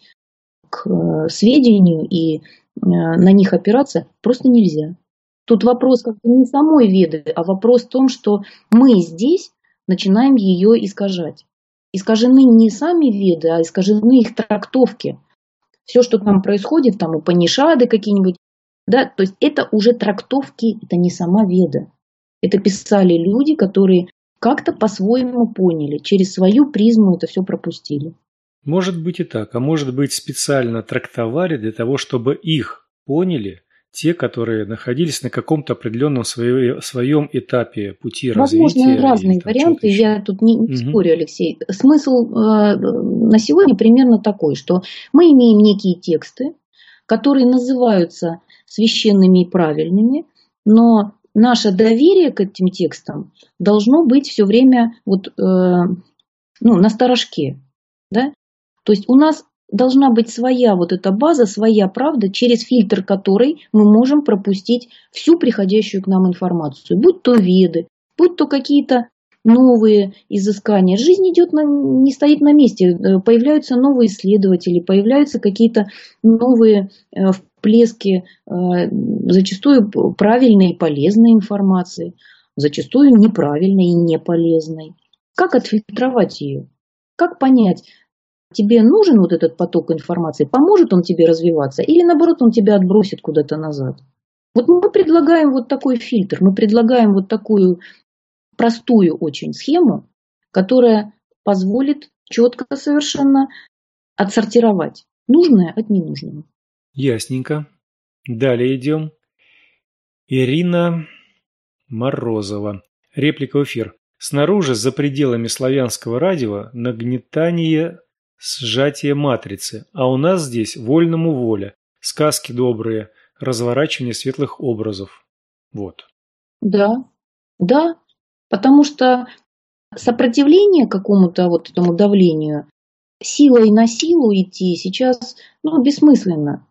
к сведению и на них опираться просто нельзя. Тут вопрос как бы не самой Веды, а вопрос в том, что мы здесь начинаем ее искажать. Искажены не сами Веды, а искажены их трактовки. Все, что там происходит, там Упанишады какие-нибудь, да, то есть это уже трактовки, это не сама Веда. Это писали люди, которые как-то по-своему поняли, через свою призму это все пропустили. Может быть и так, а может быть специально трактовали для того, чтобы их поняли те, которые находились на каком-то определенном своем, своем этапе пути развития. Возможно, разные варианты, я тут не, не угу. спорю, Алексей. Смысл э, на сегодня примерно такой, что мы имеем некие тексты, которые называются священными и правильными, но наше доверие к этим текстам должно быть все время вот, э, ну, на сторожке. Да? То есть у нас должна быть своя вот эта база, своя правда, через фильтр которой мы можем пропустить всю приходящую к нам информацию. Будь то веды, будь то какие-то новые изыскания. Жизнь идет на, не стоит на месте. Появляются новые исследователи, появляются какие-то новые всплески, зачастую правильной и полезной информации, зачастую неправильной и неполезной. Как отфильтровать ее? Как понять, тебе нужен вот этот поток информации, поможет он тебе развиваться или наоборот он тебя отбросит куда-то назад? Вот мы предлагаем вот такой фильтр, мы предлагаем вот такую простую очень схему, которая позволит четко совершенно отсортировать нужное от ненужного. Ясненько. Далее идем. Ирина Морозова. Реплика в эфир. Снаружи, за пределами славянского радио, нагнетание, сжатие матрицы, а у нас здесь вольному воля, сказки добрые, разворачивание светлых образов. Вот. Да, да, потому что сопротивление какому-то вот этому давлению, силой на силу идти сейчас, ну, бессмысленно.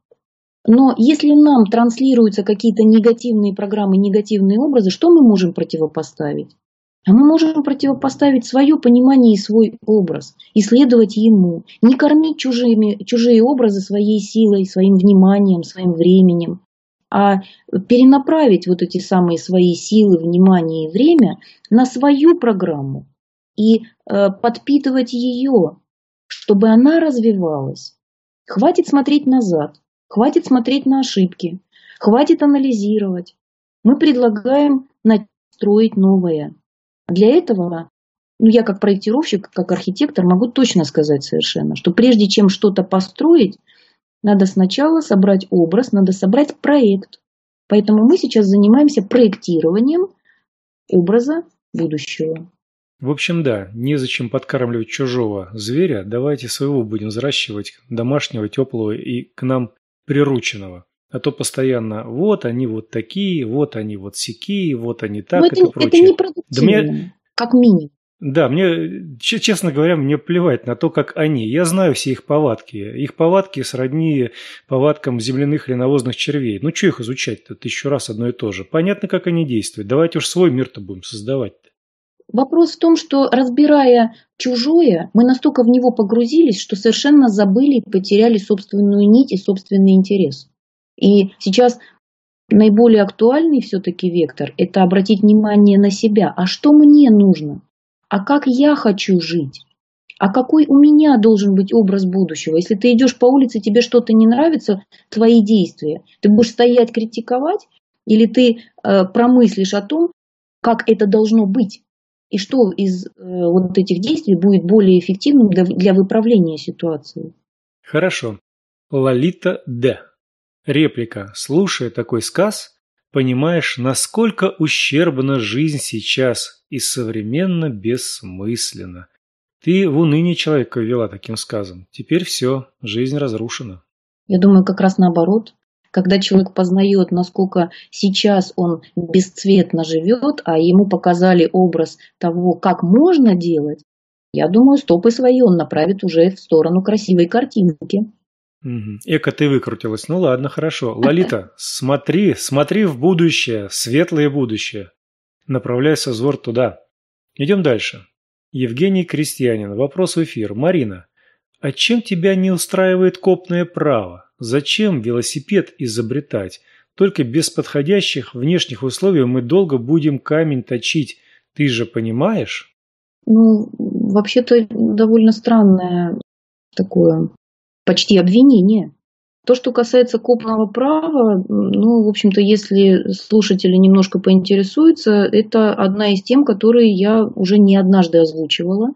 Но если нам транслируются какие-то негативные программы, негативные образы, что мы можем противопоставить? А мы можем противопоставить свое понимание и свой образ, исследовать ему, не кормить чужими, чужие образы своей силой, своим вниманием, своим временем, а перенаправить вот эти самые свои силы, внимание и время на свою программу и э, подпитывать ее, чтобы она развивалась. Хватит смотреть назад, хватит смотреть на ошибки, хватит анализировать. Мы предлагаем настроить новое. Для этого, ну, я как проектировщик, как архитектор могу точно сказать совершенно, что прежде чем что-то построить, надо сначала собрать образ, надо собрать проект. Поэтому мы сейчас занимаемся проектированием образа будущего. В общем, да, незачем подкармливать чужого зверя, давайте своего будем взращивать, домашнего, теплого и к нам прирученного. А то постоянно вот они вот такие, вот они вот сякие, вот они так, Но и это, прочее. это непродуктивно, да мне, как минимум. Да, мне, честно говоря, мне плевать на то, как они. Я знаю все их повадки. Их повадки сродни повадкам земляных или навозных червей. Ну, что их изучать-то тысячу раз одно и то же? Понятно, как они действуют. Давайте уж свой мир-то будем создавать-то. Вопрос в том, что, разбирая чужое, мы настолько в него погрузились, что совершенно забыли и потеряли собственную нить и собственный интерес. И сейчас наиболее актуальный все-таки вектор – это обратить внимание на себя. А что мне нужно? А как я хочу жить? А какой у меня должен быть образ будущего? Если ты идешь по улице, тебе что-то не нравится, твои действия, ты будешь стоять, критиковать? Или ты э, промыслишь о том, как это должно быть? И что из э, вот этих действий будет более эффективным для, для выправления ситуации? Хорошо. Лолита Д. Реплика. Слушая такой сказ, понимаешь, насколько ущербна жизнь сейчас и современно бессмысленна. Ты в уныние человека ввела таким сказом. Теперь все, жизнь разрушена. Я думаю, как раз наоборот. Когда человек познает, насколько сейчас он бесцветно живет, а ему показали образ того, как можно делать, я думаю, стопы свои он направит уже в сторону красивой картинки. Угу. Эка, ты выкрутилась. Ну ладно, хорошо. Лолита, смотри, смотри в будущее, светлое будущее. Направляйся взор туда. Идем дальше. Евгений Крестьянин. Вопрос в эфир. Марина, а чем тебя не устраивает копное право? Зачем велосипед изобретать? Только без подходящих внешних условий мы долго будем камень точить. Ты же понимаешь? Ну, вообще-то довольно странное такое почти обвинение. То, что касается копного права, ну, в общем-то, если слушатели немножко поинтересуются, это одна из тем, которые я уже не однажды озвучивала.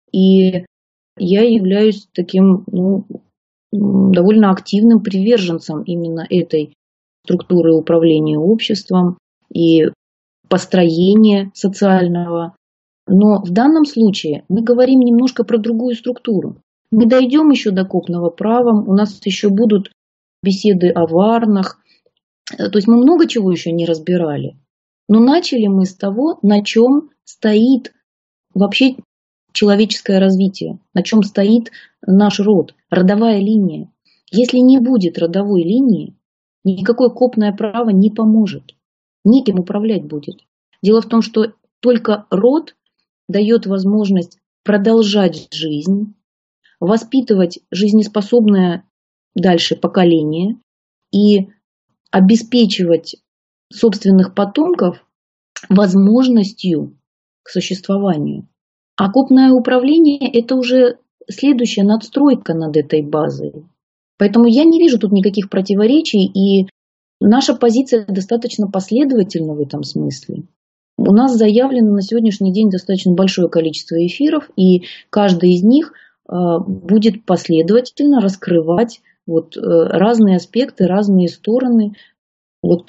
И я являюсь таким, ну, довольно активным приверженцем именно этой структуры управления обществом и построения социального. Но в данном случае мы говорим немножко про другую структуру. Мы дойдем еще до копного права, у нас еще будут беседы о варнах. То есть мы много чего еще не разбирали. Но начали мы с того, на чем стоит вообще человеческое развитие, на чем стоит наш род, родовая линия. Если не будет родовой линии, никакое копное право не поможет, неким управлять будет. Дело в том, что только род дает возможность продолжать жизнь, воспитывать жизнеспособное дальше поколение и обеспечивать собственных потомков возможностью к существованию. А копное управление – это уже следующая надстройка над этой базой. Поэтому я не вижу тут никаких противоречий, и наша позиция достаточно последовательна в этом смысле. У нас заявлено на сегодняшний день достаточно большое количество эфиров, и каждый из них будет последовательно раскрывать вот разные аспекты, разные стороны вот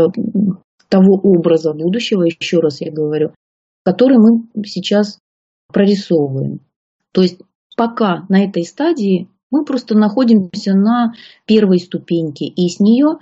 того образа будущего, еще раз я говорю, который мы сейчас прорисовываем. То есть пока на этой стадии мы просто находимся на первой ступеньке, и с нее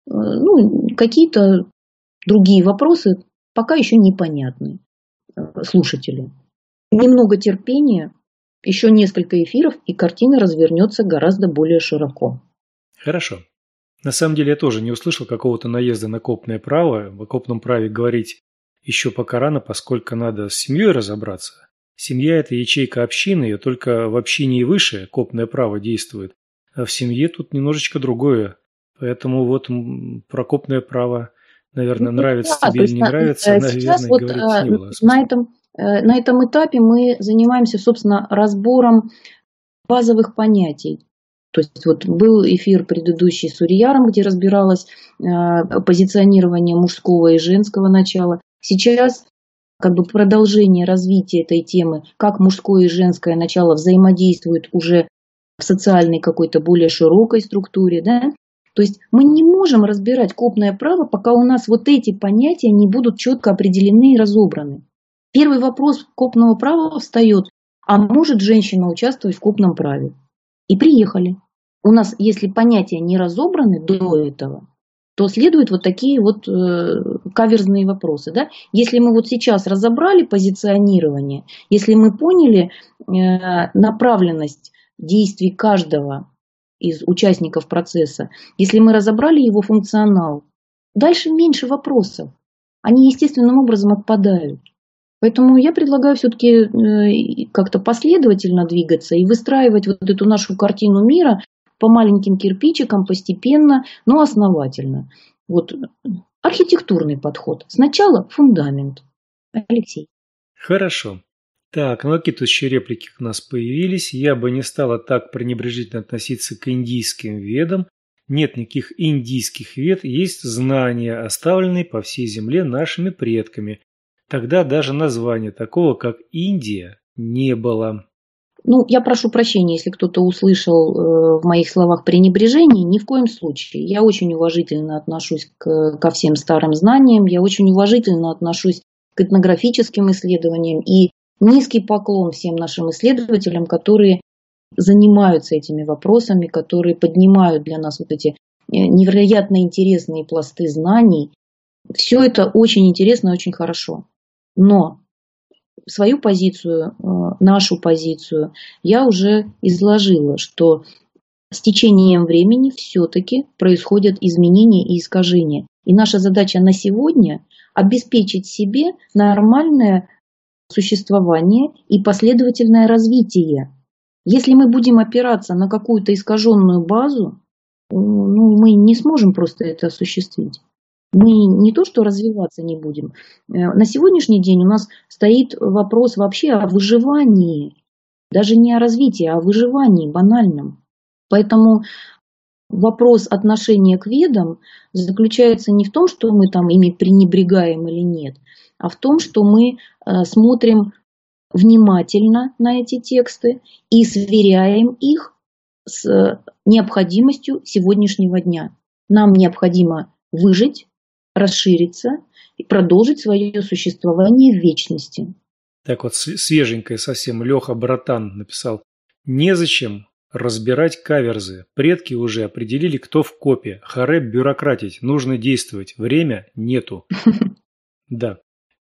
ну, какие-то другие вопросы пока еще непонятны слушателю. Немного терпения, еще несколько эфиров, и картина развернется гораздо более широко. Хорошо. На самом деле я тоже не услышал какого-то наезда на копное право. В копном праве говорить еще пока рано, поскольку надо с семьей разобраться. Семья – это ячейка общины, и только в общине и выше копное право действует. А в семье тут немножечко другое. Поэтому вот про копное право, наверное, ну, нравится да, тебе или не нравится, наверное, вот говорить не было. На этом, на этом этапе мы занимаемся, собственно, разбором базовых понятий. То есть вот был эфир предыдущий с Урияром, где разбиралось э, позиционирование мужского и женского начала. Сейчас как бы продолжение развития этой темы, как мужское и женское начало взаимодействуют уже в социальной какой-то более широкой структуре. Да? То есть мы не можем разбирать копное право, пока у нас вот эти понятия не будут четко определены и разобраны. Первый вопрос копного права встает: а может женщина участвовать в копном праве? И приехали. У нас, если понятия не разобраны до этого, то следуют вот такие вот э, каверзные вопросы. Да? Если мы вот сейчас разобрали позиционирование, если мы поняли э, направленность действий каждого из участников процесса, если мы разобрали его функционал, дальше меньше вопросов. Они естественным образом отпадают. Поэтому я предлагаю все-таки как-то последовательно двигаться и выстраивать вот эту нашу картину мира по маленьким кирпичикам, постепенно, но основательно. Вот архитектурный подход. Сначала фундамент. Алексей. Хорошо. Так, ну какие-то еще реплики у нас появились. Я бы не стала так пренебрежительно относиться к индийским ведам. Нет никаких индийских вед, есть знания, оставленные по всей земле нашими предками. Тогда даже названия такого, как Индия, не было. Ну, я прошу прощения, если кто-то услышал э, в моих словах пренебрежение. Ни в коем случае. Я очень уважительно отношусь к, ко всем старым знаниям. Я очень уважительно отношусь к этнографическим исследованиям. И низкий поклон всем нашим исследователям, которые занимаются этими вопросами, которые поднимают для нас вот эти невероятно интересные пласты знаний. Все это очень интересно и очень хорошо. Но свою позицию, нашу позицию я уже изложила, что с течением времени все-таки происходят изменения и искажения. И наша задача на сегодня – обеспечить себе нормальное существование и последовательное развитие. Если мы будем опираться на какую-то искаженную базу, ну, мы не сможем просто это осуществить. Мы не то что развиваться не будем. На сегодняшний день у нас стоит вопрос вообще о выживании. Даже не о развитии, а о выживании банальном. Поэтому вопрос отношения к ведам заключается не в том, что мы там ими пренебрегаем или нет, а в том, что мы смотрим внимательно на эти тексты и сверяем их с необходимостью сегодняшнего дня. Нам необходимо выжить, расшириться и продолжить свое существование в вечности. Так вот, свеженькое совсем Леха Братан написал: «Незачем разбирать каверзы. Предки уже определили, кто в копе. Харе бюрократить. Нужно действовать. Время нету». Да.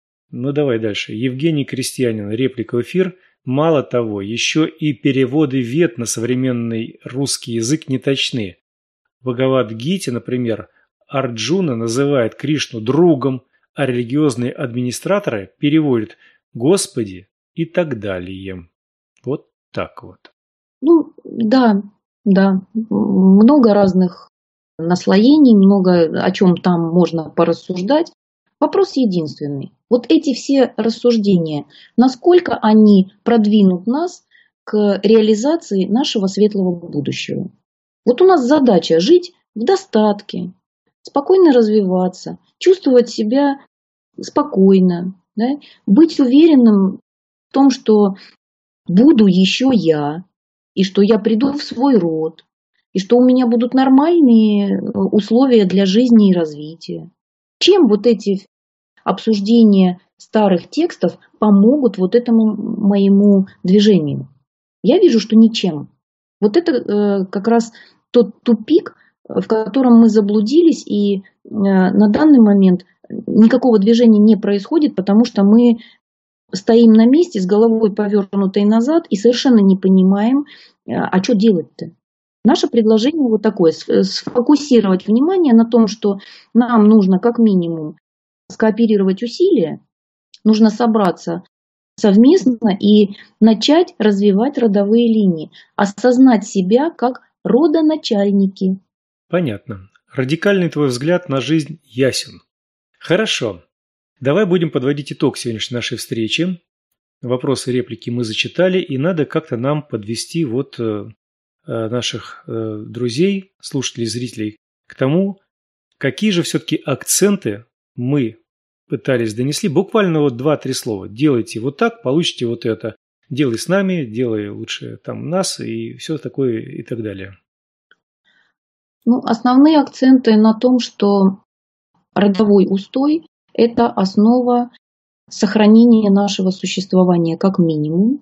Ну давай дальше. Евгений Крестьянин, реплика в эфир. Мало того, еще и переводы вед на современный русский язык не точны. В Бхагавад-гите, например, Арджуна называет Кришну другом, а религиозные администраторы переводят «Господи» и так далее. Вот так вот. Ну, да, да. Много разных наслоений, много о чем там можно порассуждать. Вопрос единственный. Вот эти все рассуждения, насколько они продвинут нас к реализации нашего светлого будущего? Вот у нас задача жить в достатке, спокойно развиваться, чувствовать себя спокойно, да? Быть уверенным в том, что буду еще я, и что я приду в свой род, и что у меня будут нормальные условия для жизни и развития. Чем вот эти обсуждения старых текстов помогут вот этому моему движению? Я вижу, что ничем. Вот это э, как раз тот тупик, в котором мы заблудились, и э, на данный момент никакого движения не происходит, потому что мы стоим на месте с головой повернутой назад и совершенно не понимаем, а что делать-то. Наше предложение вот такое: сфокусировать внимание на том, что нам нужно как минимум скооперировать усилия, нужно собраться совместно и начать развивать родовые линии, осознать себя как родоначальники. Понятно. Радикальный твой взгляд на жизнь ясен. Хорошо. Давай будем подводить итог сегодняшней нашей встречи. Вопросы, реплики мы зачитали, и надо как-то нам подвести вот э, наших э, друзей, слушателей, зрителей к тому, какие же все-таки акценты мы пытались донесли. Буквально вот два-три слова. Делайте вот так, получите вот это. Делай с нами, делай лучше там нас и все такое и так далее. Ну, основные акценты на том, что родовой устой – это основа сохранения нашего существования как минимум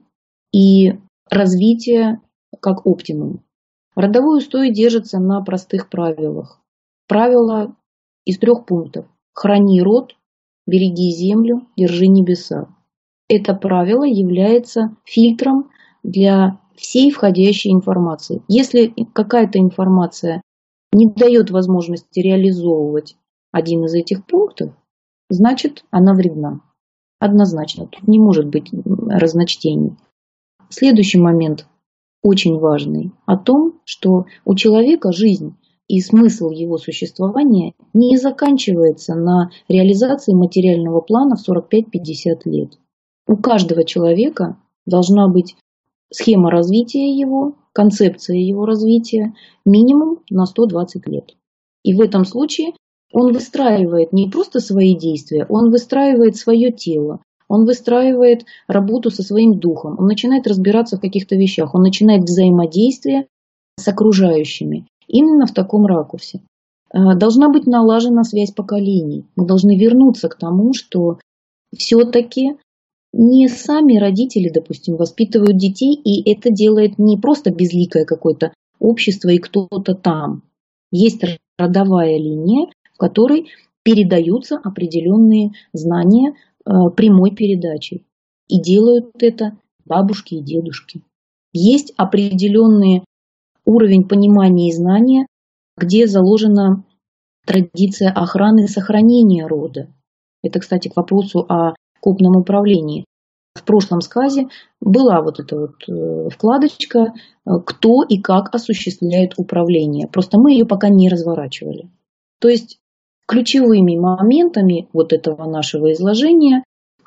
и развития как оптимум. Родовой устой держится на простых правилах. Правила из трех пунктов. Храни род, береги землю, держи небеса. Это правило является фильтром для всей входящей информации. Если какая-то информация не дает возможности реализовывать один из этих пунктов, значит, она вредна. Однозначно. Тут не может быть разночтений. Следующий момент очень важный. О том, что у человека жизнь и смысл его существования не заканчивается на реализации материального плана в сорок пять-пятьдесят лет. У каждого человека должна быть схема развития его, концепция его развития минимум на сто двадцать лет. И в этом случае он выстраивает не просто свои действия, он выстраивает свое тело, он выстраивает работу со своим духом, он начинает разбираться в каких-то вещах, он начинает взаимодействие с окружающими. Именно в таком ракурсе. Должна быть налажена связь поколений. Мы должны вернуться к тому, что все-таки не сами родители, допустим, воспитывают детей, и это делает не просто безликое какое-то общество и кто-то там. Есть родовая линия, в которой передаются определенные знания прямой передачей. И делают это бабушки и дедушки. Есть определенный уровень понимания и знания, где заложена традиция охраны и сохранения рода. Это, кстати, к вопросу о копном управлении. В прошлом сказе была вот эта вот вкладочка, кто и как осуществляет управление. Просто мы ее пока не разворачивали. То есть ключевыми моментами вот этого нашего изложения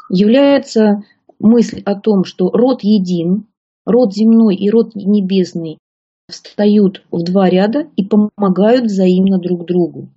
является мысль о том, что род един, род земной и род небесный встают в два ряда и помогают взаимно друг другу.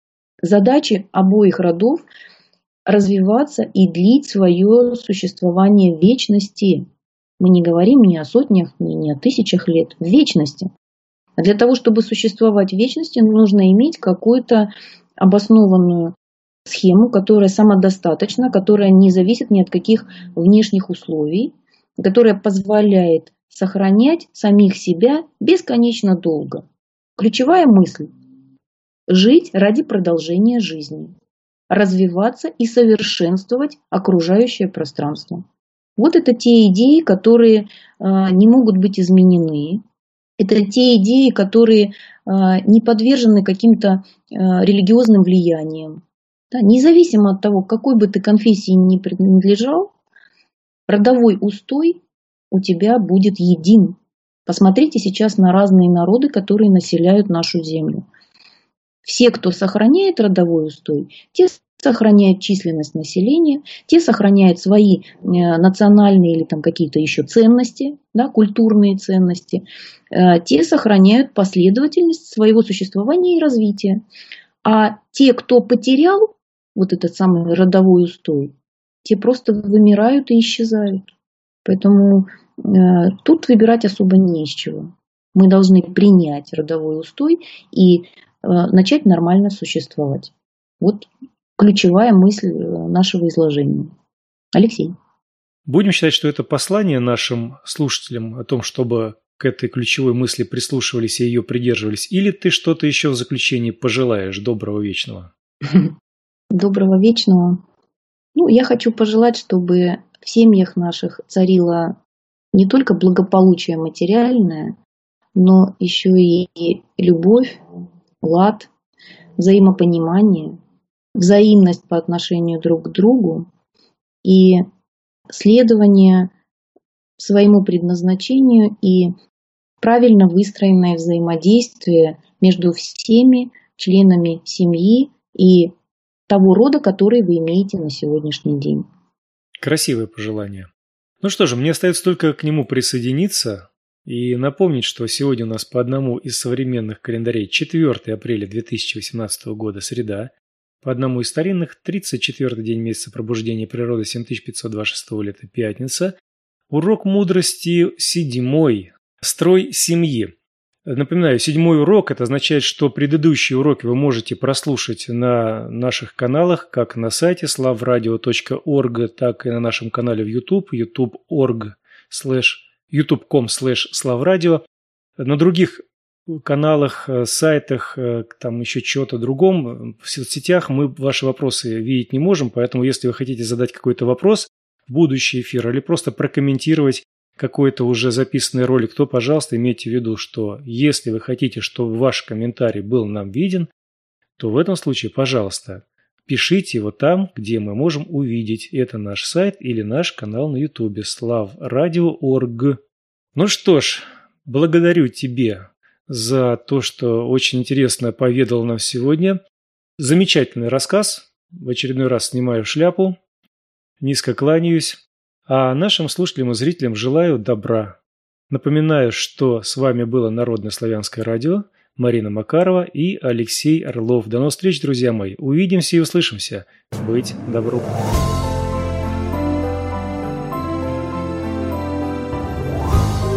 Задача обоих родов – развиваться и длить свое существование в вечности. Мы не говорим ни о сотнях, ни, ни о тысячах лет, в вечности. А для того, чтобы существовать в вечности, нужно иметь какую-то обоснованную схему, которая самодостаточна, которая не зависит ни от каких внешних условий, которая позволяет сохранять самих себя бесконечно долго. Ключевая мысль – жить ради продолжения жизни. развиваться и совершенствовать окружающее пространство. Вот это те идеи, которые не могут быть изменены. Это те идеи, которые не подвержены каким-то религиозным влияниям. Да, независимо от того, к какой бы ты конфессии ни принадлежал, родовой устой у тебя будет един. Посмотрите сейчас на разные народы, которые населяют нашу землю. Все, кто сохраняет родовой устой, те сохраняют численность населения, те сохраняют свои национальные или там какие-то еще ценности, да, культурные ценности, те сохраняют последовательность своего существования и развития. А те, кто потерял вот этот самый родовой устой, те просто вымирают и исчезают. Поэтому э, тут выбирать особо не из чего. Мы должны принять родовой устой и э, начать нормально существовать. Вот ключевая мысль нашего изложения. Алексей. Будем считать, что это послание нашим слушателям о том, чтобы к этой ключевой мысли прислушивались и ее придерживались? Или ты что-то еще в заключении пожелаешь доброго вечного? Доброго вечного. Ну, я хочу пожелать, чтобы в семьях наших царило не только благополучие материальное, но еще и любовь, лад, взаимопонимание, взаимность по отношению друг к другу и следование своему предназначению и правильно выстроенное взаимодействие между всеми членами семьи и того рода, который вы имеете на сегодняшний день. Красивое пожелание. Ну что же, мне остается только к нему присоединиться и напомнить, что сегодня у нас по одному из современных календарей четвёртого апреля две тысячи восемнадцатого года, среда, по одному из старинных тридцать четвёртый день месяца пробуждения природы семь тысяч пятьсот двадцать шестого лета, пятница, урок мудрости седьмой, строй семьи. Напоминаю, седьмой урок – это означает, что предыдущие уроки вы можете прослушать на наших каналах, как на сайте славрадио точка орг, так и на нашем канале в YouTube, ютуб точка орг слэш ютуб точка ком слэш славрадио. На других каналах, сайтах, там еще что-то другом, в соцсетях мы ваши вопросы видеть не можем, поэтому если вы хотите задать какой-то вопрос в будущий эфир или просто прокомментировать какой-то уже записанный ролик, то, пожалуйста, имейте в виду, что если вы хотите, чтобы ваш комментарий был нам виден, то в этом случае, пожалуйста, пишите его там, где мы можем увидеть. Это наш сайт или наш канал на YouTube славрадио точка орг. Ну что ж, благодарю тебе за то, что очень интересно поведал нам сегодня. Замечательный рассказ. В очередной раз снимаю шляпу, низко кланяюсь. А нашим слушателям и зрителям желаю добра. Напоминаю, что с вами было Народное славянское радио, Марина Макарова и Алексей Орлов. До новых встреч, друзья мои. Увидимся и услышимся. Быть добру.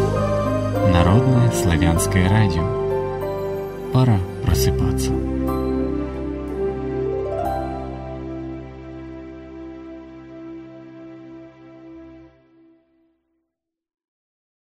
Народное славянское радио. Пора просыпаться.